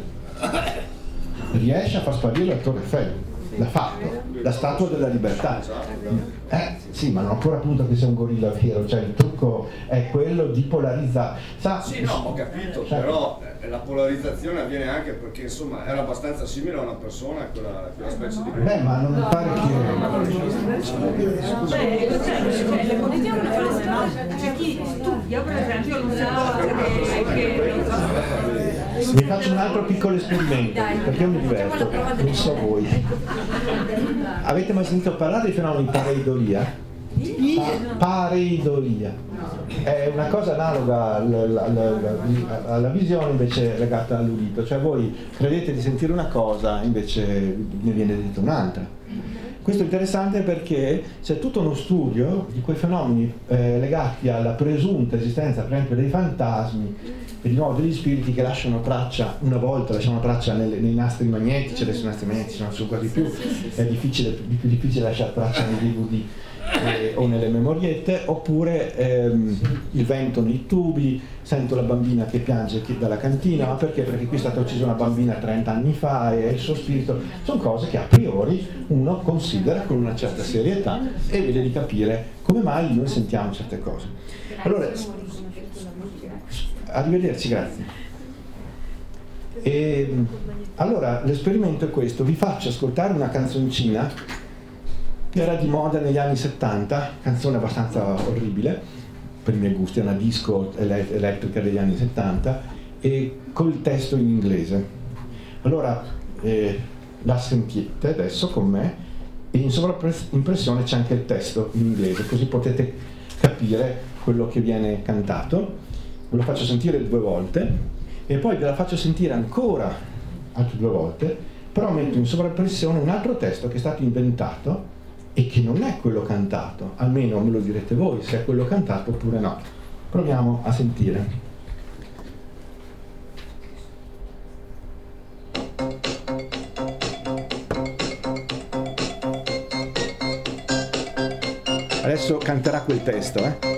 Riesce a far sparire la Torre Eiffel. L'ha fatto. La Statua della Libertà. Eh, sì, ma non ancora appunto che sia un gorilla vero, cioè il trucco è quello di polarizzare. Sa, sì, no, ho capito, cioè, però eh, la polarizzazione avviene anche perché insomma era abbastanza simile a una persona, quella, quella specie di... Beh, ma non mi pare che... C'è chi studia, per esempio, non so che... Vi faccio un altro piccolo esperimento, perché io mi diverto, non so voi. Avete mai sentito parlare dei fenomeni di pareidolia? Pa- pareidolia. È una cosa analoga alla, alla, alla, alla visione invece legata all'udito, cioè voi credete di sentire una cosa invece ne viene detta un'altra. Questo è interessante perché c'è tutto uno studio di quei fenomeni eh, legati alla presunta esistenza, per esempio, dei fantasmi e di nuovo degli spiriti che lasciano traccia, una volta lasciano traccia nelle, nei nastri magnetici, adesso i nastri magnetici non sono quasi più, è difficile, di più difficile lasciare traccia nei D V D eh, o nelle memoriette, oppure ehm, il vento nei tubi, sento la bambina che piange dalla cantina, ma perché? Perché qui è stata uccisa una bambina trenta anni fa e il suo spirito, sono cose che a priori uno considera con una certa serietà e vede di capire come mai noi sentiamo certe cose. Allora, arrivederci, grazie. E, allora, l'esperimento è questo, vi faccio ascoltare una canzoncina che era di moda negli anni settanta, canzone abbastanza orribile, per i miei gusti, è una disco ele- elettrica degli anni settanta, e col testo in inglese. Allora, eh, la sentite adesso con me, e in sovraimpressione c'è anche il testo in inglese, così potete capire quello che viene cantato. Ve lo faccio sentire due volte, e poi ve la faccio sentire ancora altre due volte, però metto in sovraimpressione un altro testo che è stato inventato e che non è quello cantato, almeno me lo direte voi se è quello cantato oppure no. Proviamo a sentire. Adesso canterà quel testo, eh?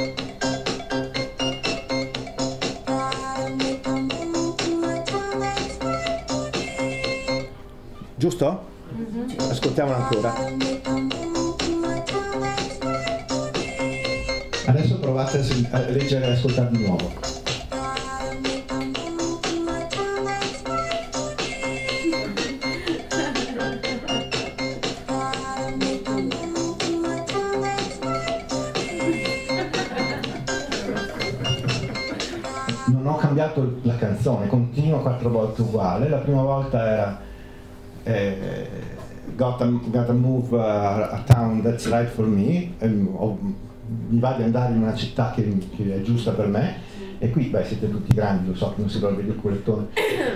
Giusto? Ascoltiamolo ancora. Adesso provate a leggere e ascoltare di nuovo. Non ho cambiato la canzone, continua quattro volte uguale. La prima volta era eh, Gotta, gotta move a, a town that's right for me, um, o, mi va di andare in una città che, che è giusta per me, e qui beh siete tutti grandi, lo so che non si dovrebbe vedere il culettone,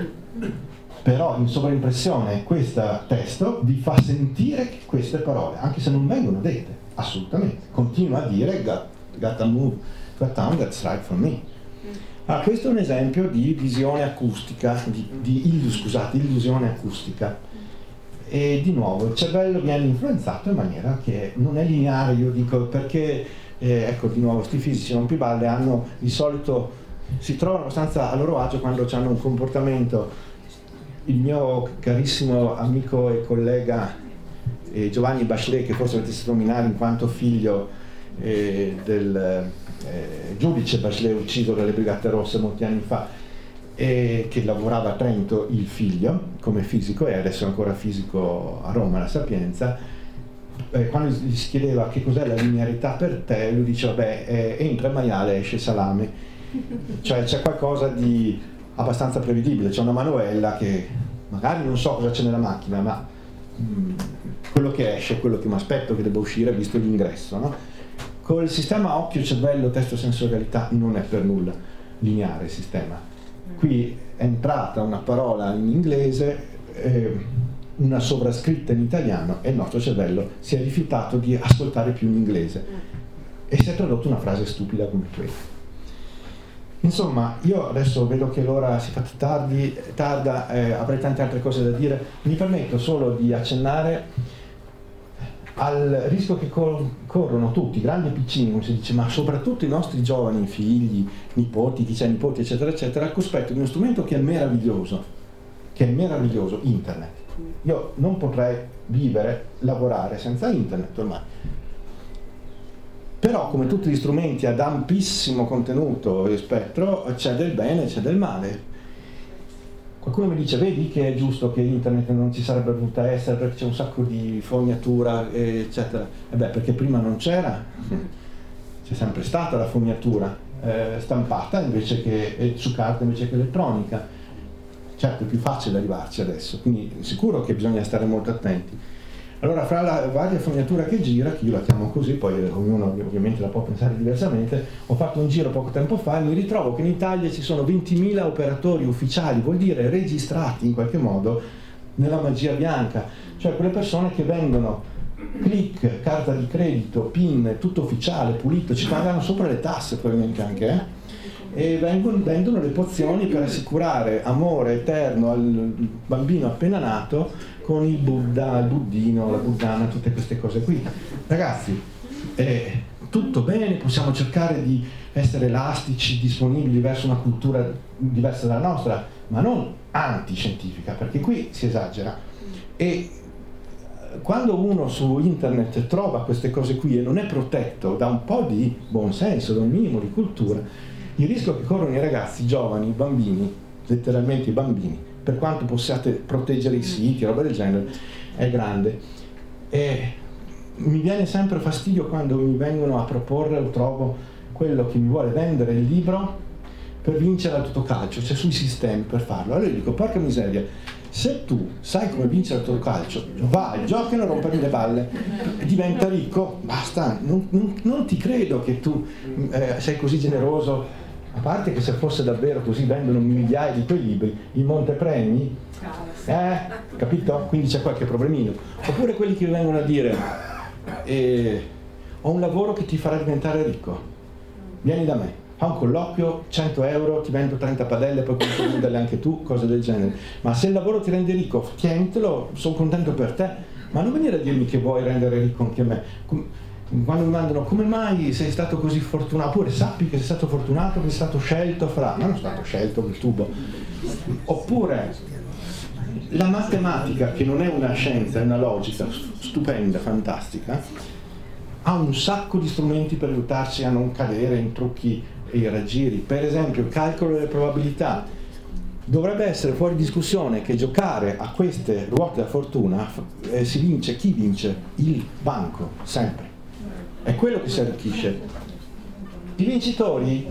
però in sovraimpressione questo testo vi fa sentire queste parole, anche se non vengono dette, assolutamente, continua a dire gotta move to a town that's right for me. Ah, questo è un esempio di visione acustica, di, di illu, scusate, illusione acustica. E di nuovo il cervello viene influenzato in maniera che non è lineare, io dico, perché eh, ecco di nuovo sti fisici rompiballe hanno di solito, si trovano abbastanza a loro agio quando hanno un comportamento. Il mio carissimo amico e collega eh, Giovanni Bachelet, che forse avete sentito nominare in quanto figlio eh, del eh, giudice Bachelet ucciso dalle Brigate Rosse molti anni fa, e che lavorava a Trento, il figlio, come fisico, e adesso è ancora fisico a Roma, alla Sapienza, eh, quando gli si chiedeva che cos'è la linearità per te, lui diceva, beh, eh, entra il maiale, esce il salame. Cioè c'è qualcosa di abbastanza prevedibile, c'è una manovella che magari non so cosa c'è nella macchina, ma mh, quello che esce è quello che mi aspetto che debba uscire visto l'ingresso, no? Con il sistema occhio, cervello, testo, sensorialità non è per nulla lineare il sistema. Qui è entrata una parola in inglese, eh, una sovrascritta in italiano, e il nostro cervello si è rifiutato di ascoltare più in inglese e si è tradotto una frase stupida come quella. Insomma, io adesso vedo che l'ora si fa tardi, tarda, eh, avrei tante altre cose da dire, mi permetto solo di accennare al rischio che cor- corrono tutti, grandi e piccini, come si dice, ma soprattutto i nostri giovani, figli, nipoti, chi c'è nipoti, eccetera, eccetera, al cospetto di uno strumento che è meraviglioso, che è meraviglioso, internet. Io non potrei vivere, lavorare senza internet ormai. Però come tutti gli strumenti ad ampissimo contenuto e spettro c'è del bene e c'è del male. Qualcuno mi dice, vedi che è giusto che internet non ci sarebbe dovuta essere perché c'è un sacco di fognatura eccetera. E beh, perché prima non c'era, c'è sempre stata la fognatura eh, stampata invece che eh, su carta invece che elettronica. Certo è più facile arrivarci adesso, quindi sicuro che bisogna stare molto attenti. Allora, fra la varia fognatura che gira, che io la chiamo così, poi ognuno ovviamente la può pensare diversamente, ho fatto un giro poco tempo fa e mi ritrovo che in Italia ci sono ventimila operatori ufficiali, vuol dire registrati in qualche modo nella magia bianca, cioè quelle persone che vendono click, carta di credito, PIN, tutto ufficiale, pulito, ci pagano sopra le tasse probabilmente anche, eh? E vengono, vendono le pozioni per assicurare amore eterno al bambino appena nato con il Buddha, il buddino, la buddana, tutte queste cose qui. Ragazzi, eh, tutto bene, possiamo cercare di essere elastici, disponibili verso una cultura diversa dalla nostra, ma non antiscientifica, perché qui si esagera. E quando uno su internet trova queste cose qui e non è protetto da un po' di buonsenso, da un minimo di cultura, il rischio che corrono i ragazzi, i giovani, i bambini, letteralmente i bambini, per quanto possiate proteggere i siti, roba del genere, è grande. E mi viene sempre fastidio quando mi vengono a proporre o trovo quello che mi vuole vendere il libro per vincere al Totocalcio, cioè sui sistemi per farlo. Allora io dico, porca miseria, se tu sai come vincere al Totocalcio, vai, gioca e non rompermi le balle, diventa ricco, basta, non, non, non ti credo che tu eh, sei così generoso. A parte che se fosse davvero così vendono migliaia di tuoi libri, il montepremi, eh, capito? Quindi c'è qualche problemino. Oppure quelli che vengono a dire, eh, ho un lavoro che ti farà diventare ricco, vieni da me, fa un colloquio, cento euro, ti vendo trenta padelle, poi puoi venderle anche tu, cose del genere. Ma se il lavoro ti rende ricco, tientelo, sono contento per te, ma non venire a dirmi che vuoi rendere ricco anche me. Quando mi mandano, come mai sei stato così fortunato, oppure sappi che sei stato fortunato, che sei stato scelto fra, ma non sono stato scelto quel tubo. Oppure la matematica, che non è una scienza, è una logica stupenda, fantastica, ha un sacco di strumenti per aiutarci a non cadere in trucchi e raggiri. Per esempio il calcolo delle probabilità. Dovrebbe essere fuori discussione che giocare a queste ruote della fortuna eh, si vince, chi vince? Il banco, sempre. È quello che si arricchisce. I vincitori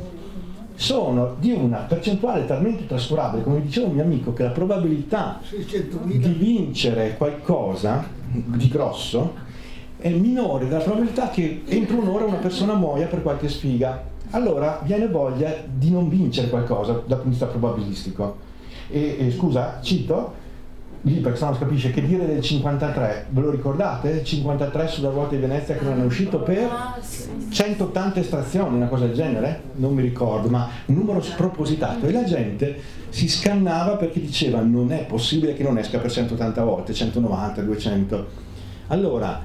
sono di una percentuale talmente trascurabile, come diceva un mio amico, che la probabilità di vincere qualcosa di grosso è minore della probabilità che entro un'ora una persona muoia per qualche sfiga. Allora viene voglia di non vincere qualcosa dal punto di vista probabilistico. E, e scusa, cito lì perché se no non si capisce, che dire del cinquantatré, ve lo ricordate? cinquantatré sulla ruota di Venezia che non è uscito per centottanta estrazioni, una cosa del genere? Non mi ricordo, ma un numero spropositato, e la gente si scannava perché diceva non è possibile che non esca per centottanta volte, centonovanta, duecento. Allora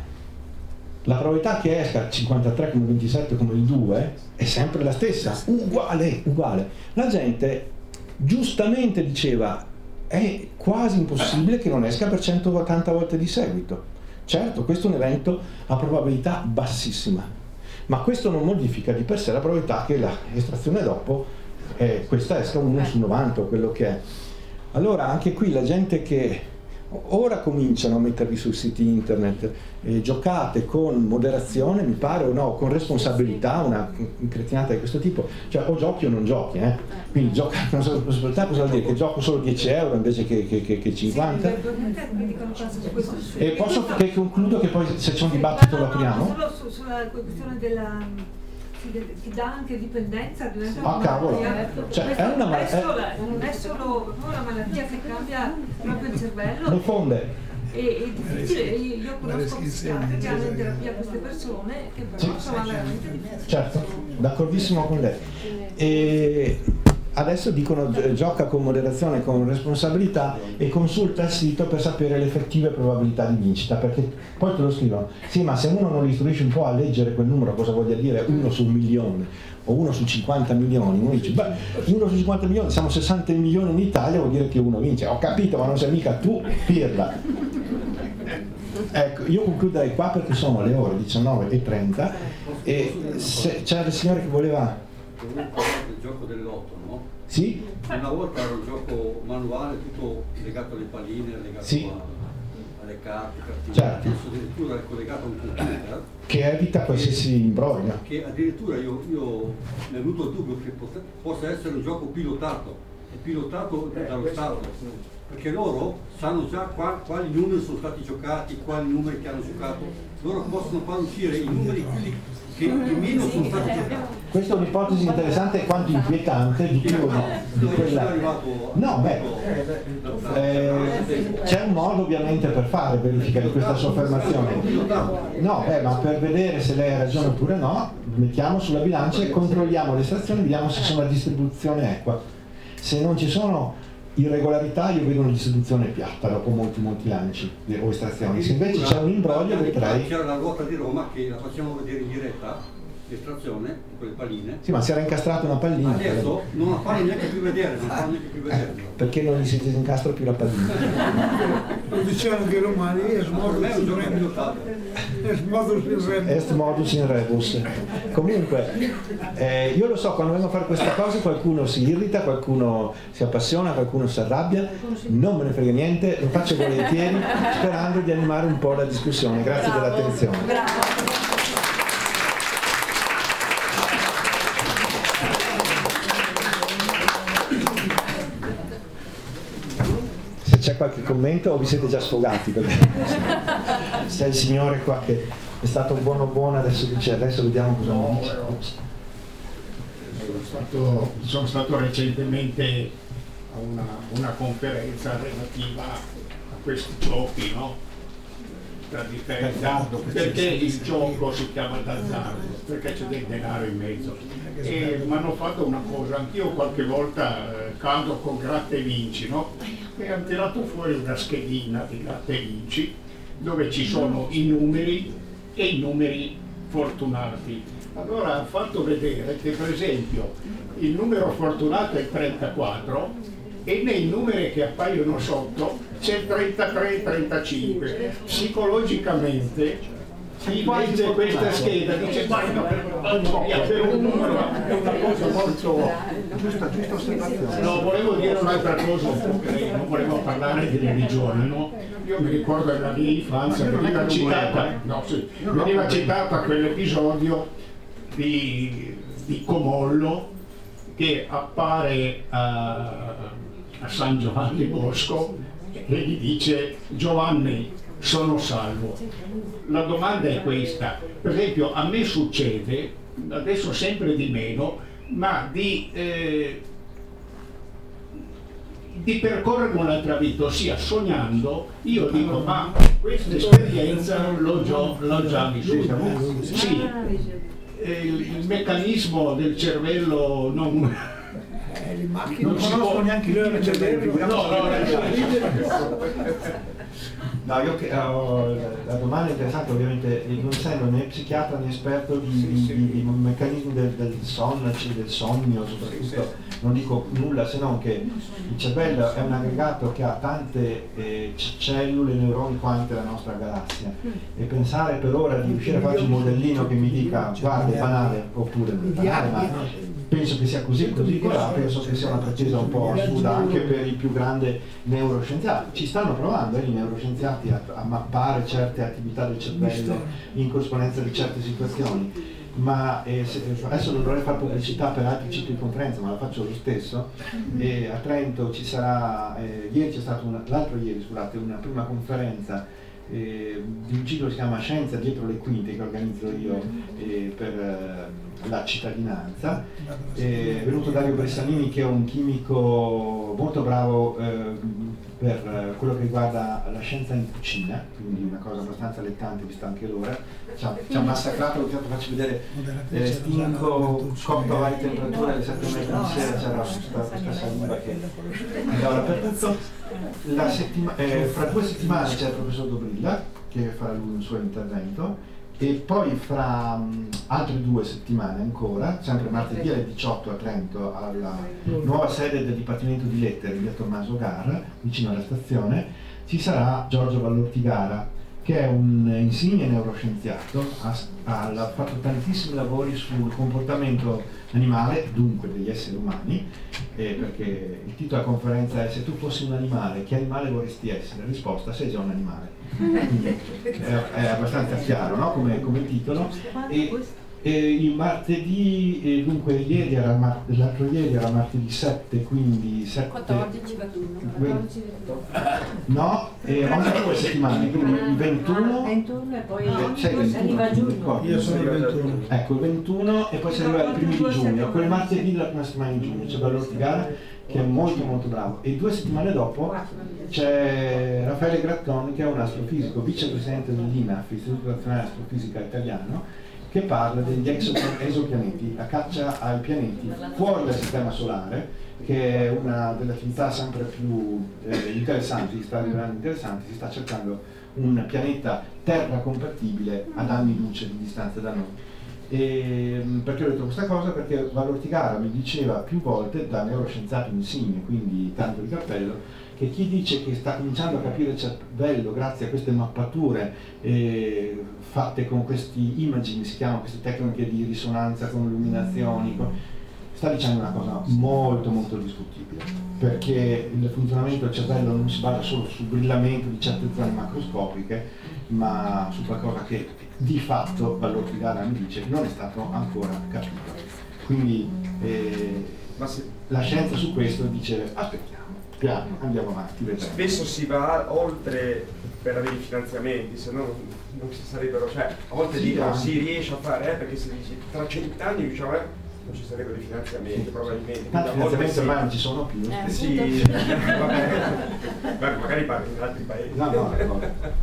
la probabilità che esca cinquantatré come ventisette come il due è sempre la stessa, uguale, uguale. La gente giustamente diceva è quasi impossibile che non esca per centottanta volte di seguito. Certo, questo è un evento a probabilità bassissima, ma questo non modifica di per sé la probabilità che la estrazione dopo eh, questa esca uno su novanta o quello che è. Allora anche qui la gente che ora cominciano a mettervi sui siti internet, eh, giocate con moderazione, mi pare, o no, con responsabilità, una cretinata di questo tipo, cioè o giochi o non giochi, eh? Quindi giocare con responsabilità cosa vuol dire? Che gioco solo dieci euro invece che, che, che, che cinquanta? E posso che concludo che poi se c'è un dibattito lo apriamo? Solo su, sulla questione della... che dà anche dipendenza, diventa ah, una cavolo. malattia. Cioè, è una malattia. Non è solo una malattia che cambia proprio il cervello. Le fonde. E, è difficile, io, io conosco psichiatri che hanno in terapia queste persone che però sì, sono veramente difficili. Certo, d'accordissimo con lei. E adesso dicono gioca con moderazione, con responsabilità e consulta il sito per sapere le effettive probabilità di vincita, perché poi te lo scrivono, sì, ma se uno non li istruisce un po' a leggere quel numero cosa voglia dire uno su un milione o uno su cinquanta milioni, uno dice beh, uno su cinquanta milioni, siamo sessanta milioni in Italia, vuol dire che uno vince. Ho capito, ma non sei mica tu, pirla. Ecco, io concluderei qua perché sono le ore diciannove e trenta E se, c'era il signore che voleva... Volevo parlare del gioco dell'otto, no? Sì? Una volta era un gioco manuale, tutto legato alle palline, legato sì. a, alle carte, cartine. Certo. Adesso addirittura è collegato a un computer. Che evita qualsiasi imbroglio. Che addirittura io, io mi è venuto il dubbio che possa, possa essere un gioco pilotato, è pilotato eh, dallo Stato, perché loro sanno già qua, quali numeri sono stati giocati, quali numeri che hanno giocato, loro possono far uscire i numeri quelli che, che meno sono stati giocati. Questa è un'ipotesi interessante quanto inquietante di più di quella. No, beh, eh, c'è un modo ovviamente per fare verifica di questa sua affermazione. No, beh, ma per vedere se lei ha ragione oppure no, mettiamo sulla bilancia e controlliamo l'estrazione, vediamo se c'è una distribuzione equa. Se non ci sono irregolarità, io vedo una distribuzione piatta dopo molti molti lanci o estrazioni. Se invece c'è un imbroglio, vedrei. C'era la ruota di Roma che la facciamo vedere in diretta, l'estrazione di quelle palline. Sì, ma si era incastrata una pallina. Adesso non la fanno neanche più vedere, non la fanno neanche più vedere. Eh, perché non gli si incastra più la pallina? Lo dicevano che i romani è smodus in rebus. È smodus in rebus. Est modus in rebus. Comunque, eh, io lo so, quando vengo a fare queste cose qualcuno si irrita, qualcuno si appassiona, qualcuno si arrabbia, non me ne frega niente, lo faccio volentieri sperando di animare un po' la discussione. Grazie dell'attenzione. C'è qualche commento o vi siete già sfogati? Perché c'è il signore qua che è stato buono buono, adesso dice, adesso vediamo cosa mi dice. Sono stato, sono stato recentemente a una, una conferenza relativa a questi giochi, no? La differenza, perché il gioco si chiama d'azzardo? Perché c'è del denaro in mezzo. E mi hanno fatto una cosa, anch'io qualche volta eh, cado con gratta e vinci, no? E hanno tirato fuori una schedina di gratta e vinci dove ci sono i numeri e i numeri fortunati. Allora ha fatto vedere che per esempio il numero fortunato è il trentaquattro e nei numeri che appaiono sotto c'è il trentatré e trentacinque. Psicologicamente chi legge questa scheda dice guarda, per un numero è una cosa molto giusta, giusta osservazione. No, volevo dire un'altra cosa, perché non volevo parlare di religione, no? Io mi ricordo della mia infanzia, veniva citata, no, sì, veniva citata quell'episodio di, di Comollo che appare a, a San Giovanni Bosco e gli dice Giovanni, sono salvo. La domanda è questa, per esempio a me succede, adesso sempre di meno, ma di, eh, di percorrere un'altra vita, ossia sognando, io dico ma questa esperienza l'ho già, l'ho già vissuta. Sì, eh, il, il meccanismo del cervello non... Eh, le non conosco neanche il cervello. No, no, no, io che, uh, la domanda è interessante, ovviamente non essendo né psichiatra né esperto di, di, di, di meccanismi del, del sonno, del sogno soprattutto, non dico nulla se non che il cervello è un aggregato che ha tante eh, cellule, neuroni quante la nostra galassia e pensare per ora di riuscire a farci un modellino che mi dica guarda è banale oppure non è banale, ma penso che sia così, così colà, penso che sia una pretesa un po' assurda anche per i più grandi neuroscienziati. Ci stanno provando eh, i neuroscienziati a, a mappare certe attività del cervello in corrispondenza di certe situazioni, ma eh, se, adesso non dovrei fare pubblicità per altri cicli di conferenza, ma la faccio lo stesso. E a Trento ci sarà, eh, ieri c'è stata una, l'altro ieri scusate, una prima conferenza eh, di un ciclo che si chiama Scienza dietro le quinte che organizzo io eh, per eh, la cittadinanza. Eh, è venuto Dario Bressanini che è un chimico molto bravo eh, per quello che riguarda la scienza in cucina, quindi una cosa abbastanza allettante vista anche l'ora. Ci ha, ci ha massacrato, lo faccio vedere, eh, stinco cotto a varie temperature alle sette e mezza di sera, c'era questa, questa saliva che andava dappertutto. La settima, eh, fra due settimane c'è il professor Dobrilla che farà lui un suo intervento e poi fra um, altre due settimane ancora, sempre martedì alle diciotto a Trento, alla nuova sede del Dipartimento di Lettere via Tommaso Garra, vicino alla stazione, ci sarà Giorgio Vallortigara, che è un insigne neuroscienziato, ha, ha fatto tantissimi lavori sul comportamento animale, dunque degli esseri umani, eh, perché il titolo della conferenza è: se tu fossi un animale, che animale vorresti essere? La risposta: sei già un animale. Quindi è, è abbastanza chiaro, no? come, come titolo. E, e il martedì, e dunque ieri era mar- l'altro ieri era martedì sette, quindi sette, quattordici ventuno no, e ogni due settimane, quindi il ventuno, ventuno e poi eh, c'è il ventuno, arriva a giugno. Io sono il ventuno. Ecco, il ventuno e poi si arriva ai primi di giugno, quel martedì della prima settimana di giugno c'è Bello Ortigara che è molto molto bravo, e due settimane dopo c'è Raffaele Gratton, che è un astrofisico, vicepresidente dell'I N A F, Istituto Nazionale di Astrofisica Italiano, che parla degli esopianeti, la caccia ai pianeti fuori dal sistema solare, che è una delle attività sempre più eh, interessanti, sta diventando interessante. Si sta cercando un pianeta terra compatibile ad anni luce di distanza da noi. E, perché ho detto questa cosa? Perché Vallo Ortigara mi diceva più volte, da neuroscienziato insigne, quindi tanto di cappello, che chi dice che sta cominciando a capire il cervello grazie a queste mappature eh, fatte con questi imaging, si chiamano queste tecniche di risonanza con illuminazioni, con... sta dicendo una cosa molto molto discutibile, perché il funzionamento del cervello non si basa solo sul brillamento di certe zone macroscopiche, ma su qualcosa che di fatto Vallo Ortigara mi dice non è stato ancora capito. Quindi eh, Ma se... la scienza su questo dice aspettiamo, piano, andiamo avanti, vedremo. Spesso si va oltre per avere i finanziamenti, se no non, non ci sarebbero, cioè a volte Sì, dicono anche. si riesce a fare, eh, perché se dici tra cent'anni diciamo, eh, non ci sarebbero i finanziamenti, probabilmente. Tanti Quindi a volte finanziamenti sì. ormai non ci sono più. Eh, Sì, vabbè, Beh, magari parli in altri paesi. No, no, no.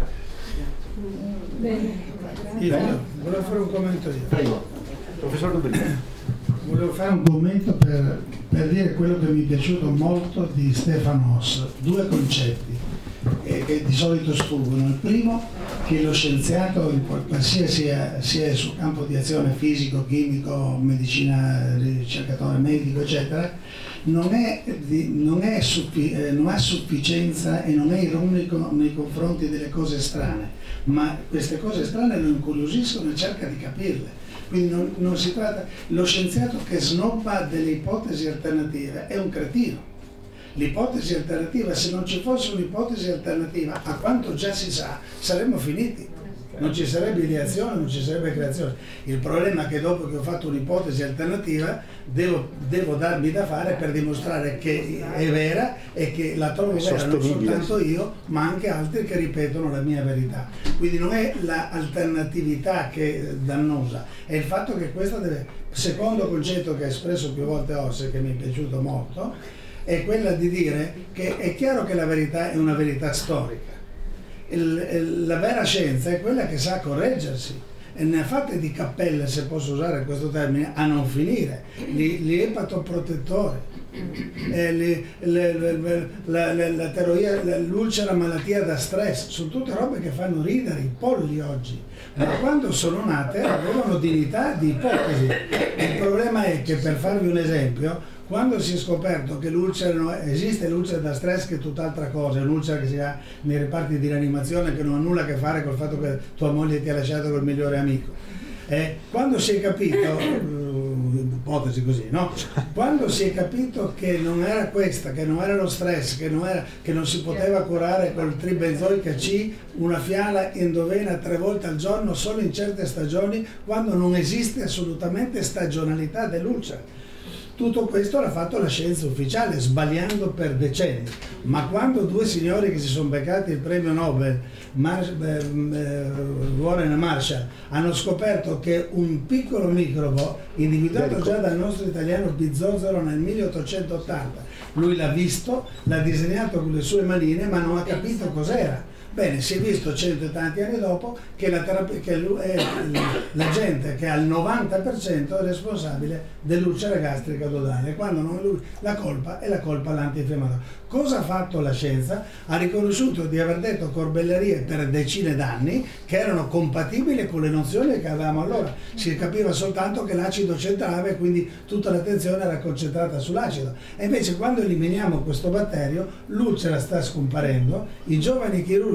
Io volevo fare un commento io. Prego, professor Dobrini. Volevo fare un commento per, per dire quello che mi è piaciuto molto di Stefano Oss, due concetti eh, che di solito sfuggono. Il primo, che lo scienziato, in qualsiasi sia sul campo di azione fisico, chimico, medicina, ricercatore medico, eccetera, non, è di, non, è suffi, eh, non ha sufficienza e non è ironico nei confronti delle cose strane, ma queste cose strane lo incuriosiscono e cerca di capirle. Quindi non, non si tratta, lo scienziato che snobba delle ipotesi alternative è un cretino. L'ipotesi alternativa, se non ci fosse un'ipotesi alternativa, a quanto già si sa, saremmo finiti. Non ci sarebbe ideazione, non ci sarebbe creazione. Il problema è che dopo che ho fatto un'ipotesi alternativa devo, devo darmi da fare per dimostrare che è vera e che la trovo vera non soltanto io, ma anche altri che ripetono la mia verità. Quindi non è l'alternatività che è dannosa, è il fatto che questa deve... Secondo concetto che ha espresso più volte Oss, che mi è piaciuto molto, è quella di dire che è chiaro che la verità è una verità storica. Il, la vera scienza è quella che sa correggersi e ne ha fatte di cappelle, se posso usare questo termine, a non finire. Gli, gli epatoprotettori, eh, li, le, le, la, la, la teoria, l'ulcera malattia da stress, sono tutte robe che fanno ridere i polli oggi, ma quando sono nate avevano dignità di ipotesi. Il problema è che, per farvi un esempio, quando si è scoperto che l'ulcera, esiste l'ulcera da stress, che è tutt'altra cosa, è un'ulcera che si ha nei reparti di rianimazione, che non ha nulla a che fare col fatto che tua moglie ti ha lasciato col migliore amico. Eh, quando si è capito, uh, ipotesi così, no? Quando si è capito che non era questa, che non era lo stress, che non, era, che non si poteva curare col tribenzoica C, una fiala endovena tre volte al giorno solo in certe stagioni, quando non esiste assolutamente stagionalità dell'ulcera. Tutto questo l'ha fatto la scienza ufficiale, sbagliando per decenni. Ma quando due signori che si sono beccati il premio Nobel, Mar- eh, Warren e Marshall, hanno scoperto che un piccolo microbo, individuato già dal nostro italiano Bizzozero nel milleottocentottanta, lui l'ha visto, l'ha disegnato con le sue manine, ma non ha capito cos'era. Bene, si è visto cento e tanti anni dopo che la, terapia, che è la gente che al novanta per cento è responsabile dell'ulcera gastrica duodale, quando non è lui, la colpa è la colpa all'antinfiammatorio. Cosa ha fatto la scienza? Ha riconosciuto di aver detto corbellerie per decine d'anni che erano compatibili con le nozioni che avevamo allora. Si capiva soltanto che l'acido c'entrava e quindi tutta l'attenzione era concentrata sull'acido. E invece quando eliminiamo questo batterio, l'ulcera sta scomparendo, i giovani chirurghi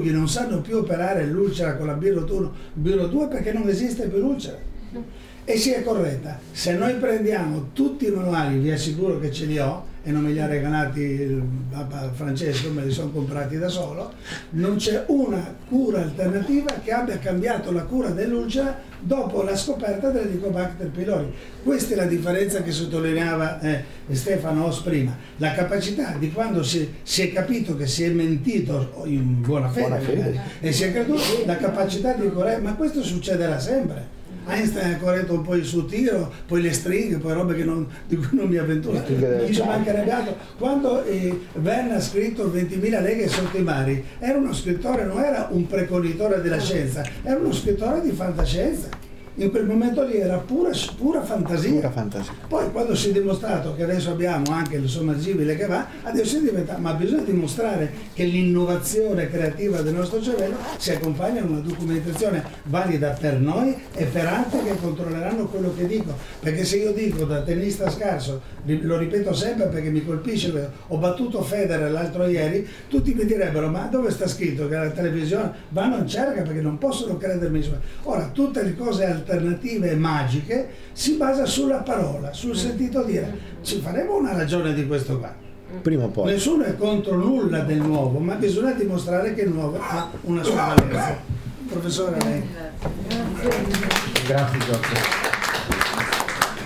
chirurghi non sanno più operare l'ulcera con la Birot uno, Birot due perché non esiste più l'ulcera. E si è corretta. Se noi prendiamo tutti i manuali, vi assicuro che ce li ho, e non me li ha regalati il Papa Francesco, me li sono comprati da solo, non c'è una cura alternativa che abbia cambiato la cura dell'ulcera dopo la scoperta dell'Helicobacter pylori. Questa è la differenza che sottolineava eh, Stefano Oss prima, la capacità di quando si, si è capito che si è mentito in buona fede, buona fede. E si è creduto, la capacità di correggere, ma questo succederà sempre. Einstein ha corretto un po' il suo tiro, poi le stringhe, poi robe che non, di cui non mi avventuro. Mi ci mancherebbe altro. Quando eh, Verne ha scritto ventimila leghe sotto i mari, era uno scrittore, non era un preconitore della scienza, era uno scrittore di fantascienza. In quel momento lì era pura, pura fantasia. Pura fantasia. Poi quando si è dimostrato che adesso abbiamo anche il sommergibile che va, adesso è diventato, ma bisogna dimostrare che l'innovazione creativa del nostro cervello si accompagna a una documentazione valida per noi e per altri che controlleranno quello che dico. Perché se io dico da tennista scarso, lo ripeto sempre perché mi colpisce, ho battuto Federer l'altro ieri, tutti mi direbbero ma dove sta scritto che la televisione vanno in cerca perché non possono credermi. Ora tutte le cose alternative e magiche si basa sulla parola, sul sentito dire. Ci faremo una ragione di questo qua. Prima o poi. Nessuno è contro nulla del nuovo, ma bisogna dimostrare che il nuovo ha una sua valenza. Professore, lei. Grazie Giorgio.